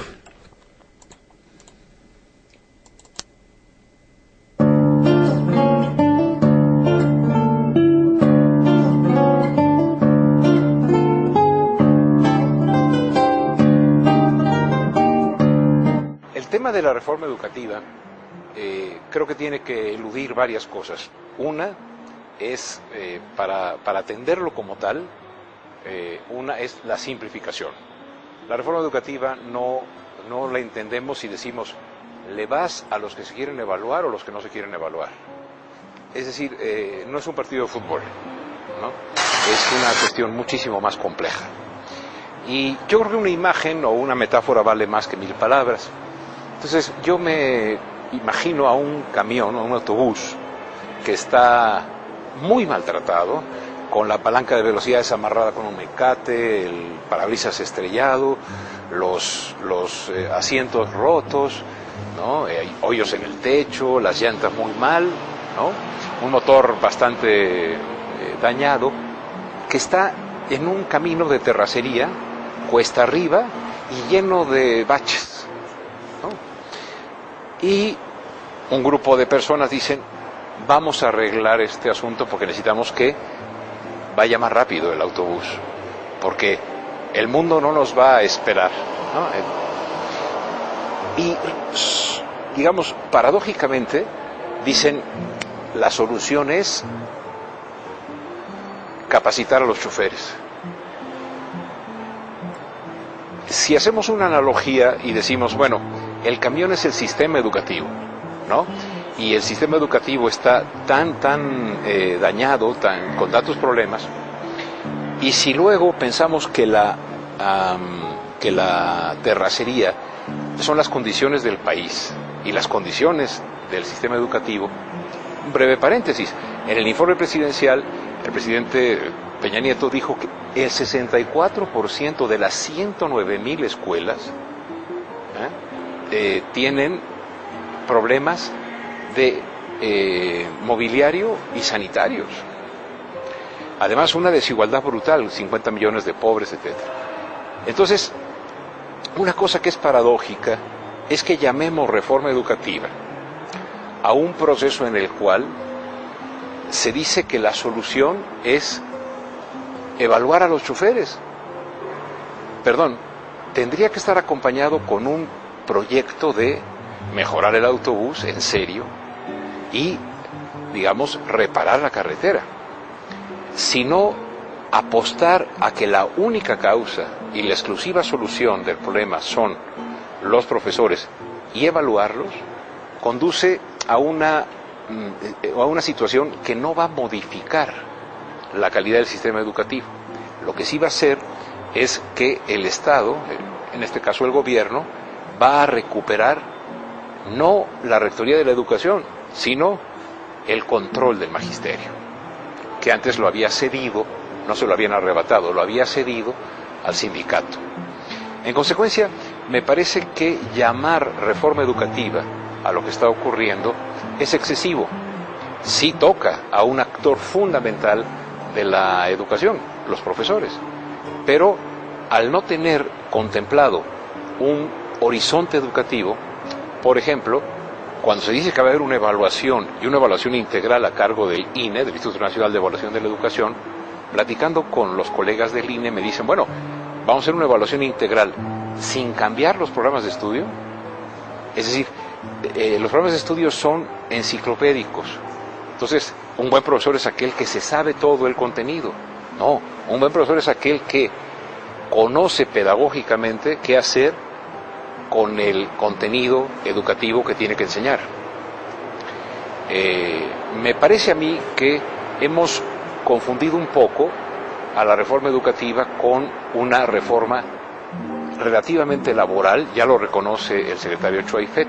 El tema de la reforma educativa eh, creo que tiene que eludir varias cosas. Una es, eh, para, para atenderlo como tal, eh, una es la simplificación. La reforma educativa no, no la entendemos si decimos, ¿le vas a los que se quieren evaluar o los que no se quieren evaluar? Es decir, eh, no es un partido de fútbol, ¿no? Es una cuestión muchísimo más compleja. Y yo creo que una imagen o una metáfora vale más que mil palabras. Entonces yo me imagino a un camión, a un autobús que está muy maltratado, con la palanca de velocidades amarrada con un mecate, el parabrisas estrellado, los, los eh, asientos rotos, ¿no? Eh, hay hoyos en el techo, las llantas muy mal, ¿no? Un motor bastante eh, dañado, que está en un camino de terracería, cuesta arriba y lleno de baches, ¿no? Y un grupo de personas dicen, vamos a arreglar este asunto porque necesitamos que vaya más rápido el autobús, porque el mundo no nos va a esperar, ¿no? Y, digamos, paradójicamente, dicen, la solución es capacitar a los choferes. Si hacemos una analogía y decimos, bueno, el camión es el sistema educativo, ¿no? Y el sistema educativo está tan, tan eh, dañado, tan, con tantos problemas, y si luego pensamos que la, um, que la terracería son las condiciones del país y las condiciones del sistema educativo, un breve paréntesis, en el informe presidencial, el presidente Peña Nieto dijo que el sesenta y cuatro por ciento de las ciento nueve mil escuelas ¿eh? Eh, tienen problemas de eh, mobiliario y sanitarios. Además, una desigualdad brutal, cincuenta millones de pobres, etcétera. Entonces, una cosa que es paradójica es que llamemos reforma educativa a un proceso en el cual se dice que la solución es evaluar a los choferes. Perdón, tendría que estar acompañado con un proyecto de mejorar el autobús en serio y, digamos, reparar la carretera. Si no, apostar a que la única causa y la exclusiva solución del problema son los profesores y evaluarlos, conduce a una, a una situación que no va a modificar la calidad del sistema educativo. Lo que sí va a hacer es que el Estado, en este caso el gobierno, va a recuperar no la rectoría de la educación, sino el control del magisterio, que antes lo había cedido, no se lo habían arrebatado, lo había cedido al sindicato. En consecuencia, me parece que llamar reforma educativa a lo que está ocurriendo es excesivo. Sí toca a un actor fundamental de la educación, los profesores, pero al no tener contemplado un horizonte educativo, por ejemplo, cuando se dice que va a haber una evaluación y una evaluación integral a cargo del I N E, del Instituto Nacional de Evaluación de la Educación, platicando con los colegas del I N E me dicen, bueno, vamos a hacer una evaluación integral sin cambiar los programas de estudio. Es decir, eh, los programas de estudio son enciclopédicos. Entonces, un buen profesor es aquel que se sabe todo el contenido. No, un buen profesor es aquel que conoce pedagógicamente qué hacer con el contenido educativo que tiene que enseñar. Eh, me parece a mí que hemos confundido un poco a la reforma educativa con una reforma relativamente laboral, ya lo reconoce el secretario Chuaifet.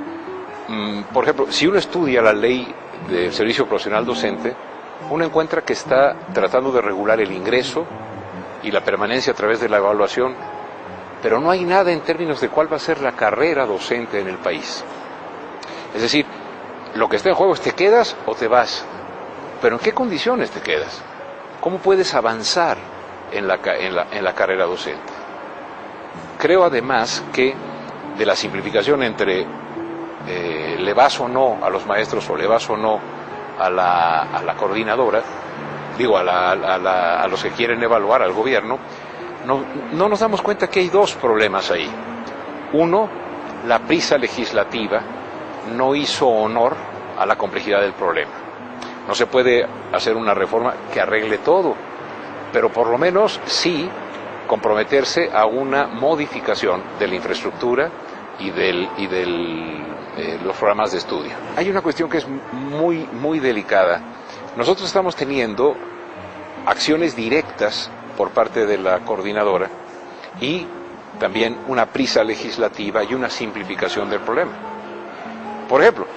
Mm, por ejemplo, si uno estudia la ley del servicio profesional docente, uno encuentra que está tratando de regular el ingreso y la permanencia a través de la evaluación, pero no hay nada en términos de cuál va a ser la carrera docente en el país. Es decir, lo que está en juego es te quedas o te vas, pero ¿en qué condiciones te quedas? ¿Cómo puedes avanzar en la, en la, en la carrera docente? Creo además que de la simplificación entre eh, le vas o no a los maestros o le vas o no a la, a la coordinadora, digo a, la, a, la, a los que quieren evaluar al gobierno, no, no nos damos cuenta que hay dos problemas ahí. Uno, la prisa legislativa no hizo honor a la complejidad del problema. No se puede hacer una reforma que arregle todo, pero por lo menos sí comprometerse a una modificación de la infraestructura y del y del eh, los programas de estudio. Hay una cuestión que es muy muy delicada. Nosotros estamos teniendo acciones directas por parte de la coordinadora y también una prisa legislativa y una simplificación del problema. Por ejemplo,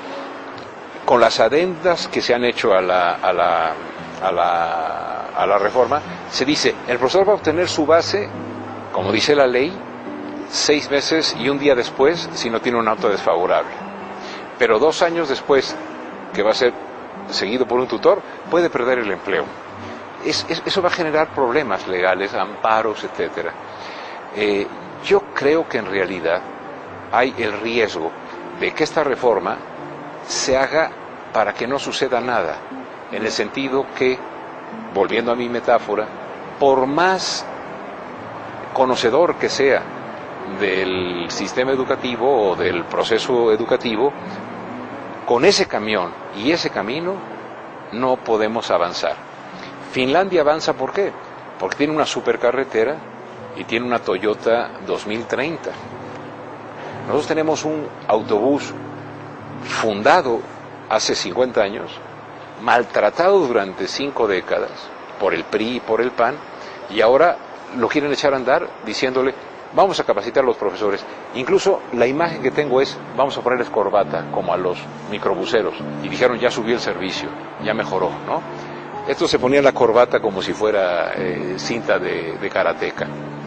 con las adendas que se han hecho a la, a la, a la, a la reforma, se dice, el profesor va a obtener su base, como dice la ley, seis meses y un día después si no tiene una nota desfavorable. Pero dos años después, que va a ser seguido por un tutor, puede perder el empleo. Es, es, eso va a generar problemas legales, amparos, etcétera. Eh, yo creo que en realidad hay el riesgo de que esta reforma se haga para que no suceda nada, en el sentido que, volviendo a mi metáfora, por más conocedor que sea del sistema educativo o del proceso educativo, con ese camión y ese camino no podemos avanzar. Finlandia avanza, ¿por qué? Porque tiene una supercarretera y tiene una Toyota dos mil treinta. Nosotros tenemos un autobús fundado hace cincuenta años, maltratado durante cinco décadas por el P R I y por el P A N, y ahora lo quieren echar a andar diciéndole, vamos a capacitar a los profesores. Incluso la imagen que tengo es, vamos a ponerles corbata, como a los microbuseros, y dijeron, ya subió el servicio, ya mejoró, ¿no? Esto se ponía la corbata como si fuera eh, cinta de, de karateca.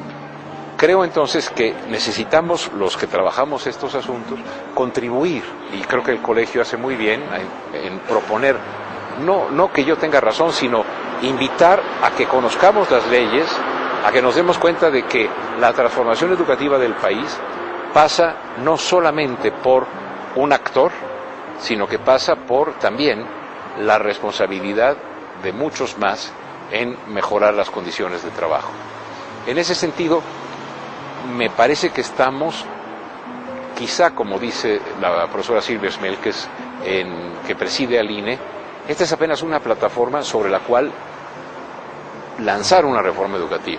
Creo entonces que necesitamos, los que trabajamos estos asuntos, contribuir, y creo que el colegio hace muy bien en, en proponer, no, no que yo tenga razón, sino invitar a que conozcamos las leyes, a que nos demos cuenta de que la transformación educativa del país pasa no solamente por un actor, sino que pasa por también la responsabilidad de muchos más en mejorar las condiciones de trabajo. En ese sentido, me parece que estamos, quizá como dice la profesora Silvia Smelkes, en, que preside al I N E, esta es apenas una plataforma sobre la cual lanzar una reforma educativa.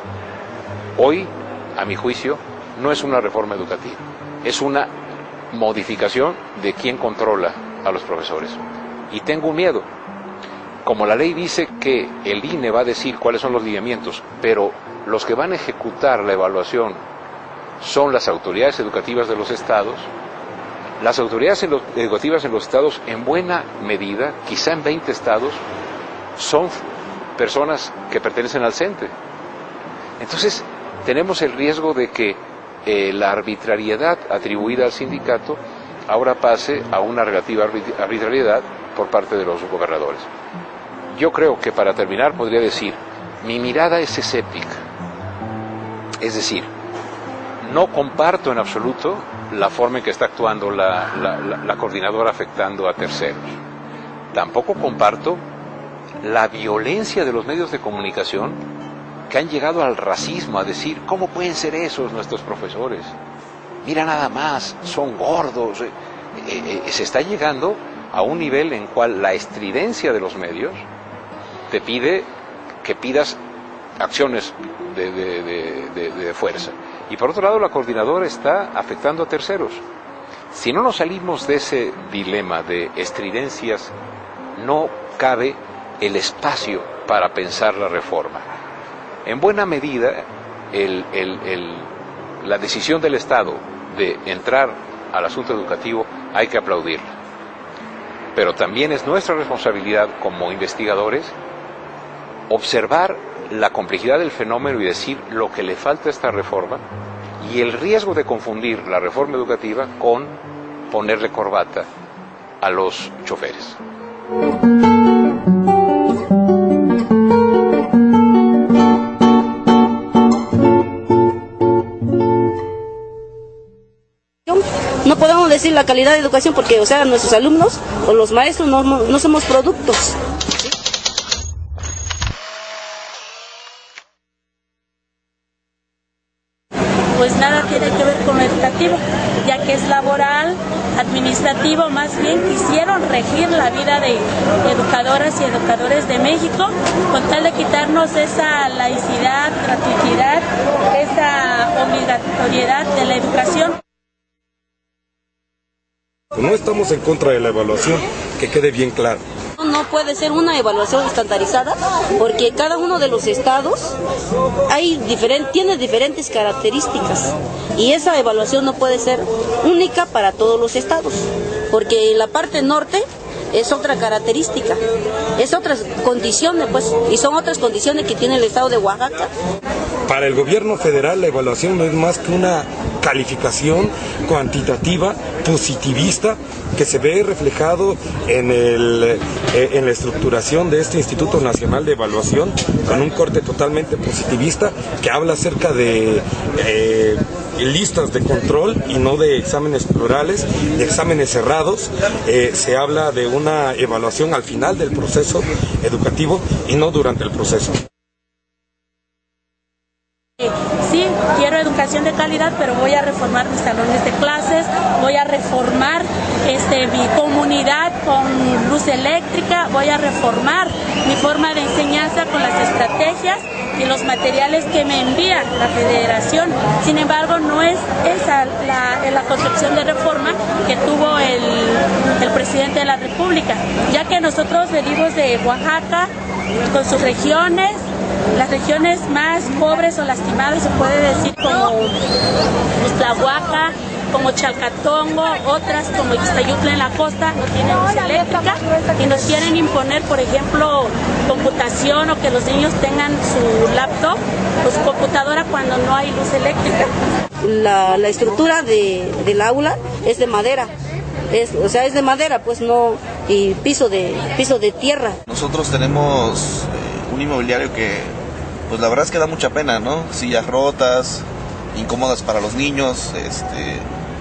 Hoy, a mi juicio, no es una reforma educativa, es una modificación de quién controla a los profesores. Y tengo un miedo. Como la ley dice que el I N E va a decir cuáles son los lineamientos, pero los que van a ejecutar la evaluación son las autoridades educativas de los estados, las autoridades educativas en los estados, en buena medida, quizá en veinte estados, son personas que pertenecen al CENTE. Entonces, tenemos el riesgo de que eh, la arbitrariedad atribuida al sindicato ahora pase a una relativa arbitrariedad por parte de los gobernadores. Yo creo que para terminar podría decir, mi mirada es escéptica. Es decir, no comparto en absoluto la forma en que está actuando la, la, la, la coordinadora afectando a terceros. Tampoco comparto la violencia de los medios de comunicación que han llegado al racismo, a decir, ¿cómo pueden ser esos nuestros profesores? Mira nada más, son gordos. Eh, eh, se está llegando a un nivel en cual la estridencia de los medios te pide que pidas acciones de, de, de, de, de fuerza. Y por otro lado, la coordinadora está afectando a terceros. Si no nos salimos de ese dilema de estridencias, no cabe el espacio para pensar la reforma. En buena medida, el, el, el, la decisión del Estado de entrar al asunto educativo hay que aplaudirla. Pero también es nuestra responsabilidad como investigadores observar la complejidad del fenómeno y decir lo que le falta a esta reforma y el riesgo de confundir la reforma educativa con ponerle corbata a los choferes. No podemos decir la calidad de educación porque, o sea, nuestros alumnos o los maestros no, no somos productos. Pues nada tiene que ver con lo educativo, ya que es laboral, administrativo, más bien quisieron regir la vida de educadoras y educadores de México con tal de quitarnos esa laicidad, gratuidad, esa obligatoriedad de la educación. No estamos en contra de la evaluación, que quede bien claro. No puede ser una evaluación estandarizada porque cada uno de los estados hay diferent, tiene diferentes características y esa evaluación no puede ser única para todos los estados porque la parte norte es otra característica, es otras condiciones pues y son otras condiciones que tiene el estado de Oaxaca. Para el gobierno federal la evaluación no es más que una calificación cuantitativa, positivista, que se ve reflejado en, el, eh, en la estructuración de este Instituto Nacional de Evaluación, con un corte totalmente positivista que habla acerca de eh, listas de control y no de exámenes plurales, de exámenes cerrados. Eh, se habla de una evaluación al final del proceso educativo y no durante el proceso. Sí, quiero educación de calidad, pero voy a reformar mis salones de clases, voy a reformar este, mi comunidad con luz eléctrica, voy a reformar mi forma de enseñanza con las estrategias y los materiales que me envía la Federación. Sin embargo, no es esa la, la concepción de reforma que tuvo el, el presidente de la República, ya que nosotros venimos de Oaxaca con sus regiones, las regiones más pobres o lastimadas, se puede decir, como Tlahuaca, como Chalcatongo, otras como Ixtayutla en la costa, no tienen luz eléctrica y nos quieren imponer, por ejemplo, computación o que los niños tengan su laptop o su computadora cuando no hay luz eléctrica. La, la estructura de, del aula es de madera. Es, o sea, es de madera, pues no, y piso de, piso de tierra. Nosotros tenemos eh, un inmobiliario que, pues la verdad es que da mucha pena, ¿no? Sillas rotas, incómodas para los niños, este,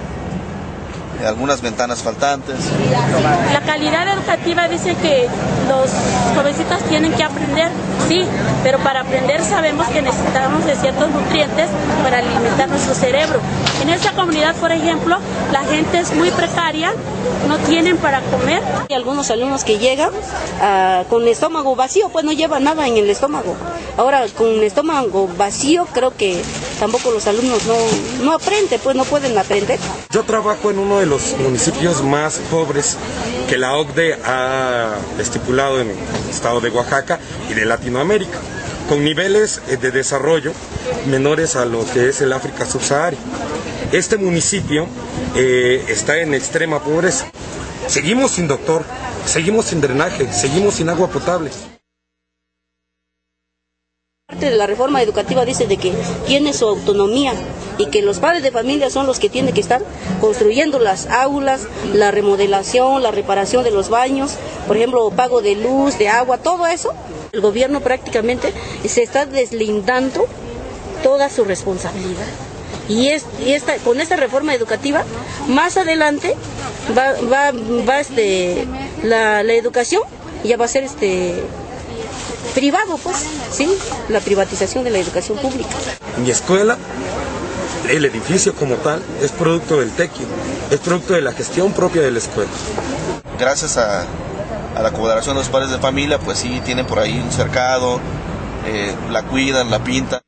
algunas ventanas faltantes. La calidad educativa dice que los jovencitos tienen que aprender, sí, pero para aprender sabemos que necesitamos de ciertos nutrientes para alimentar nuestro cerebro. En esta comunidad, por ejemplo, la gente es muy precaria, no tienen para comer. Hay algunos alumnos que llegan uh, con el estómago vacío, pues no llevan nada en el estómago. Ahora, con el estómago vacío, creo que tampoco los alumnos no, no aprenden, pues no pueden aprender. Yo trabajo en uno de los municipios más pobres que la O C D E ha estipulado en el estado de Oaxaca y de Latinoamérica, con niveles de desarrollo menores a lo que es el África subsahariana. Este municipio eh, está en extrema pobreza. Seguimos sin doctor, seguimos sin drenaje, seguimos sin agua potable. parte de la reforma educativa dice de que tiene su autonomía y que los padres de familia son los que tienen que estar construyendo las aulas, la remodelación, la reparación de los baños, por ejemplo, pago de luz, de agua, todo eso. El gobierno prácticamente se está deslindando toda su responsabilidad. Y, es, y esta, con esta reforma educativa, más adelante va, va, va este, la, la educación ya va a ser este privado, pues, sí, la privatización de la educación pública. Mi escuela, el edificio como tal, es producto del tequio, es producto de la gestión propia de la escuela. Gracias a, a la colaboración de los padres de familia, pues sí, tienen por ahí un cercado, eh, la cuidan, la pintan.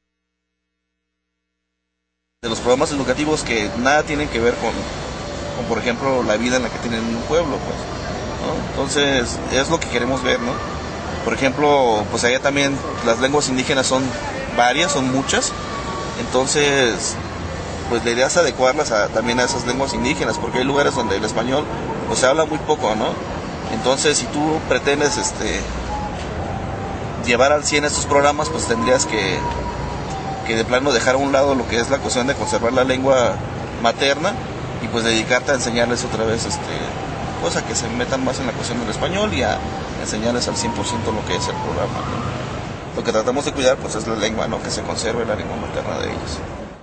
De los programas educativos que nada tienen que ver con, con, por ejemplo, la vida en la que tienen un pueblo, pues, ¿no? Entonces, es lo que queremos ver, ¿no? Por ejemplo, pues allá también las lenguas indígenas son varias, son muchas, entonces, pues la idea es adecuarlas a, también a esas lenguas indígenas, porque hay lugares donde el español, pues se habla muy poco, ¿no? Entonces, si tú pretendes, este, llevar al cien estos programas, pues tendrías que que de plano dejar a un lado lo que es la cuestión de conservar la lengua materna y pues dedicarte a enseñarles otra vez, este, pues a que se metan más en la cuestión del español y a enseñarles al cien por ciento lo que es el programa, ¿no? Lo que tratamos de cuidar pues es la lengua, ¿no? Que se conserve la lengua materna de ellos.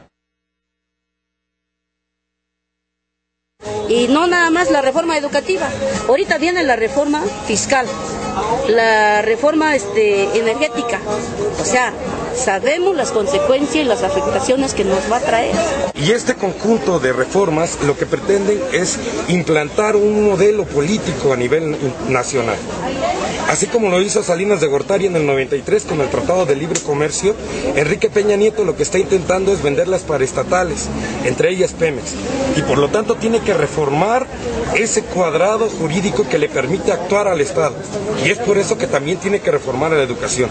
Y no nada más la reforma educativa, ahorita viene la reforma fiscal, la reforma este, energética, o sea, sabemos las consecuencias y las afectaciones que nos va a traer. Y este conjunto de reformas lo que pretenden es implantar un modelo político a nivel nacional. Así como lo hizo Salinas de Gortari en el noventa y tres con el Tratado de Libre Comercio, Enrique Peña Nieto lo que está intentando es venderlas paraestatales, entre ellas Pemex. Y por lo tanto tiene que reformar ese cuadrado jurídico que le permite actuar al Estado. Y es por eso que también tiene que reformar a la educación.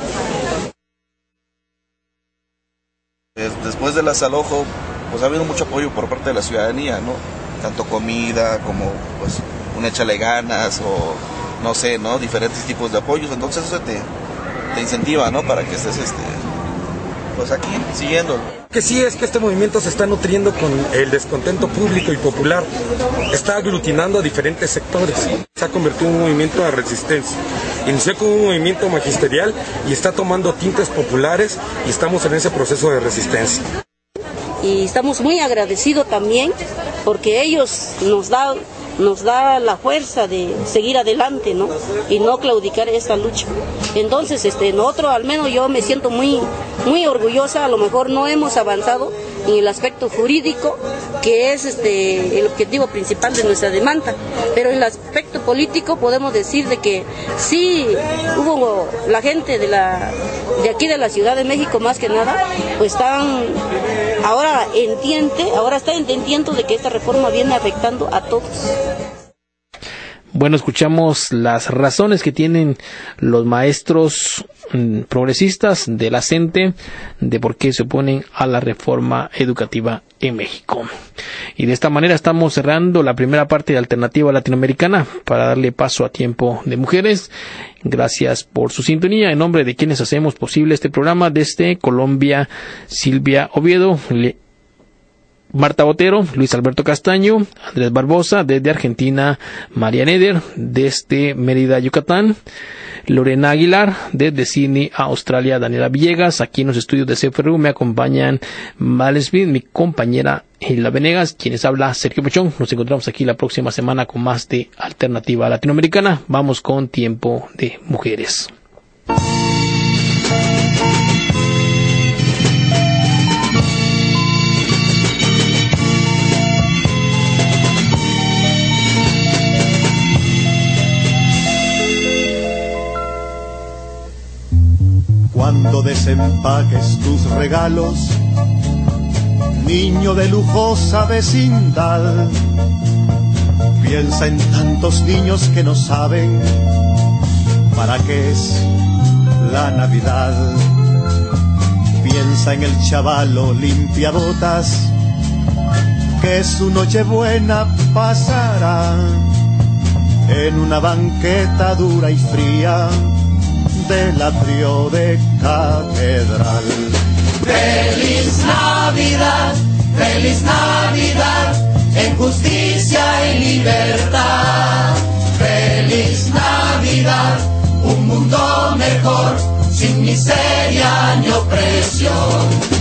Después del desalojo, pues ha habido mucho apoyo por parte de la ciudadanía, ¿no? Tanto comida como, pues, un échale ganas o, no sé, ¿no? Diferentes tipos de apoyos. Entonces eso te, te incentiva, ¿no? Para que estés, este, pues aquí, siguiéndolo. Que sí es que este movimiento se está nutriendo con el descontento público y popular. Está aglutinando a diferentes sectores. Se ha convertido en un movimiento de resistencia. Inició como un movimiento magisterial y está tomando tintes populares y estamos en ese proceso de resistencia. Y estamos muy agradecidos también porque ellos nos dan nos da la fuerza de seguir adelante, ¿no? Y no claudicar esta lucha. Entonces, este, nosotros, al menos yo me siento muy, muy orgullosa. A lo mejor no hemos avanzado en el aspecto jurídico, que es este el objetivo principal de nuestra demanda, pero en el aspecto político podemos decir de que sí hubo la gente de la de aquí de la Ciudad de México, más que nada, pues están ahora entiende, ahora está entendiendo de que esta reforma viene afectando a todos. Bueno, escuchamos las razones que tienen los maestros mmm, progresistas de la CENTE de por qué se oponen a la reforma educativa en México. Y de esta manera estamos cerrando la primera parte de Alternativa Latinoamericana para darle paso a Tiempo de Mujeres. Gracias por su sintonía. En nombre de quienes hacemos posible este programa desde Colombia, Silvia Oviedo, Le Marta Botero, Luis Alberto Castaño, Andrés Barbosa, desde Argentina, María Neder, desde Mérida, Yucatán, Lorena Aguilar, desde Sydney, Australia, Daniela Villegas, aquí en los estudios de C F R U me acompañan Mal Smith, mi compañera Hilda Venegas, quienes habla Sergio Pechón. Nos encontramos aquí la próxima semana con más de Alternativa Latinoamericana. Vamos con Tiempo de Mujeres. Cuando desempaques tus regalos, niño de lujosa vecindad, piensa en tantos niños que no saben para qué es la Navidad. Piensa en el chavalo limpiabotas que su Nochebuena pasará en una banqueta dura y fría del atrio de catedral. Feliz Navidad, feliz Navidad, en justicia y libertad. Feliz Navidad, un mundo mejor, sin miseria ni opresión.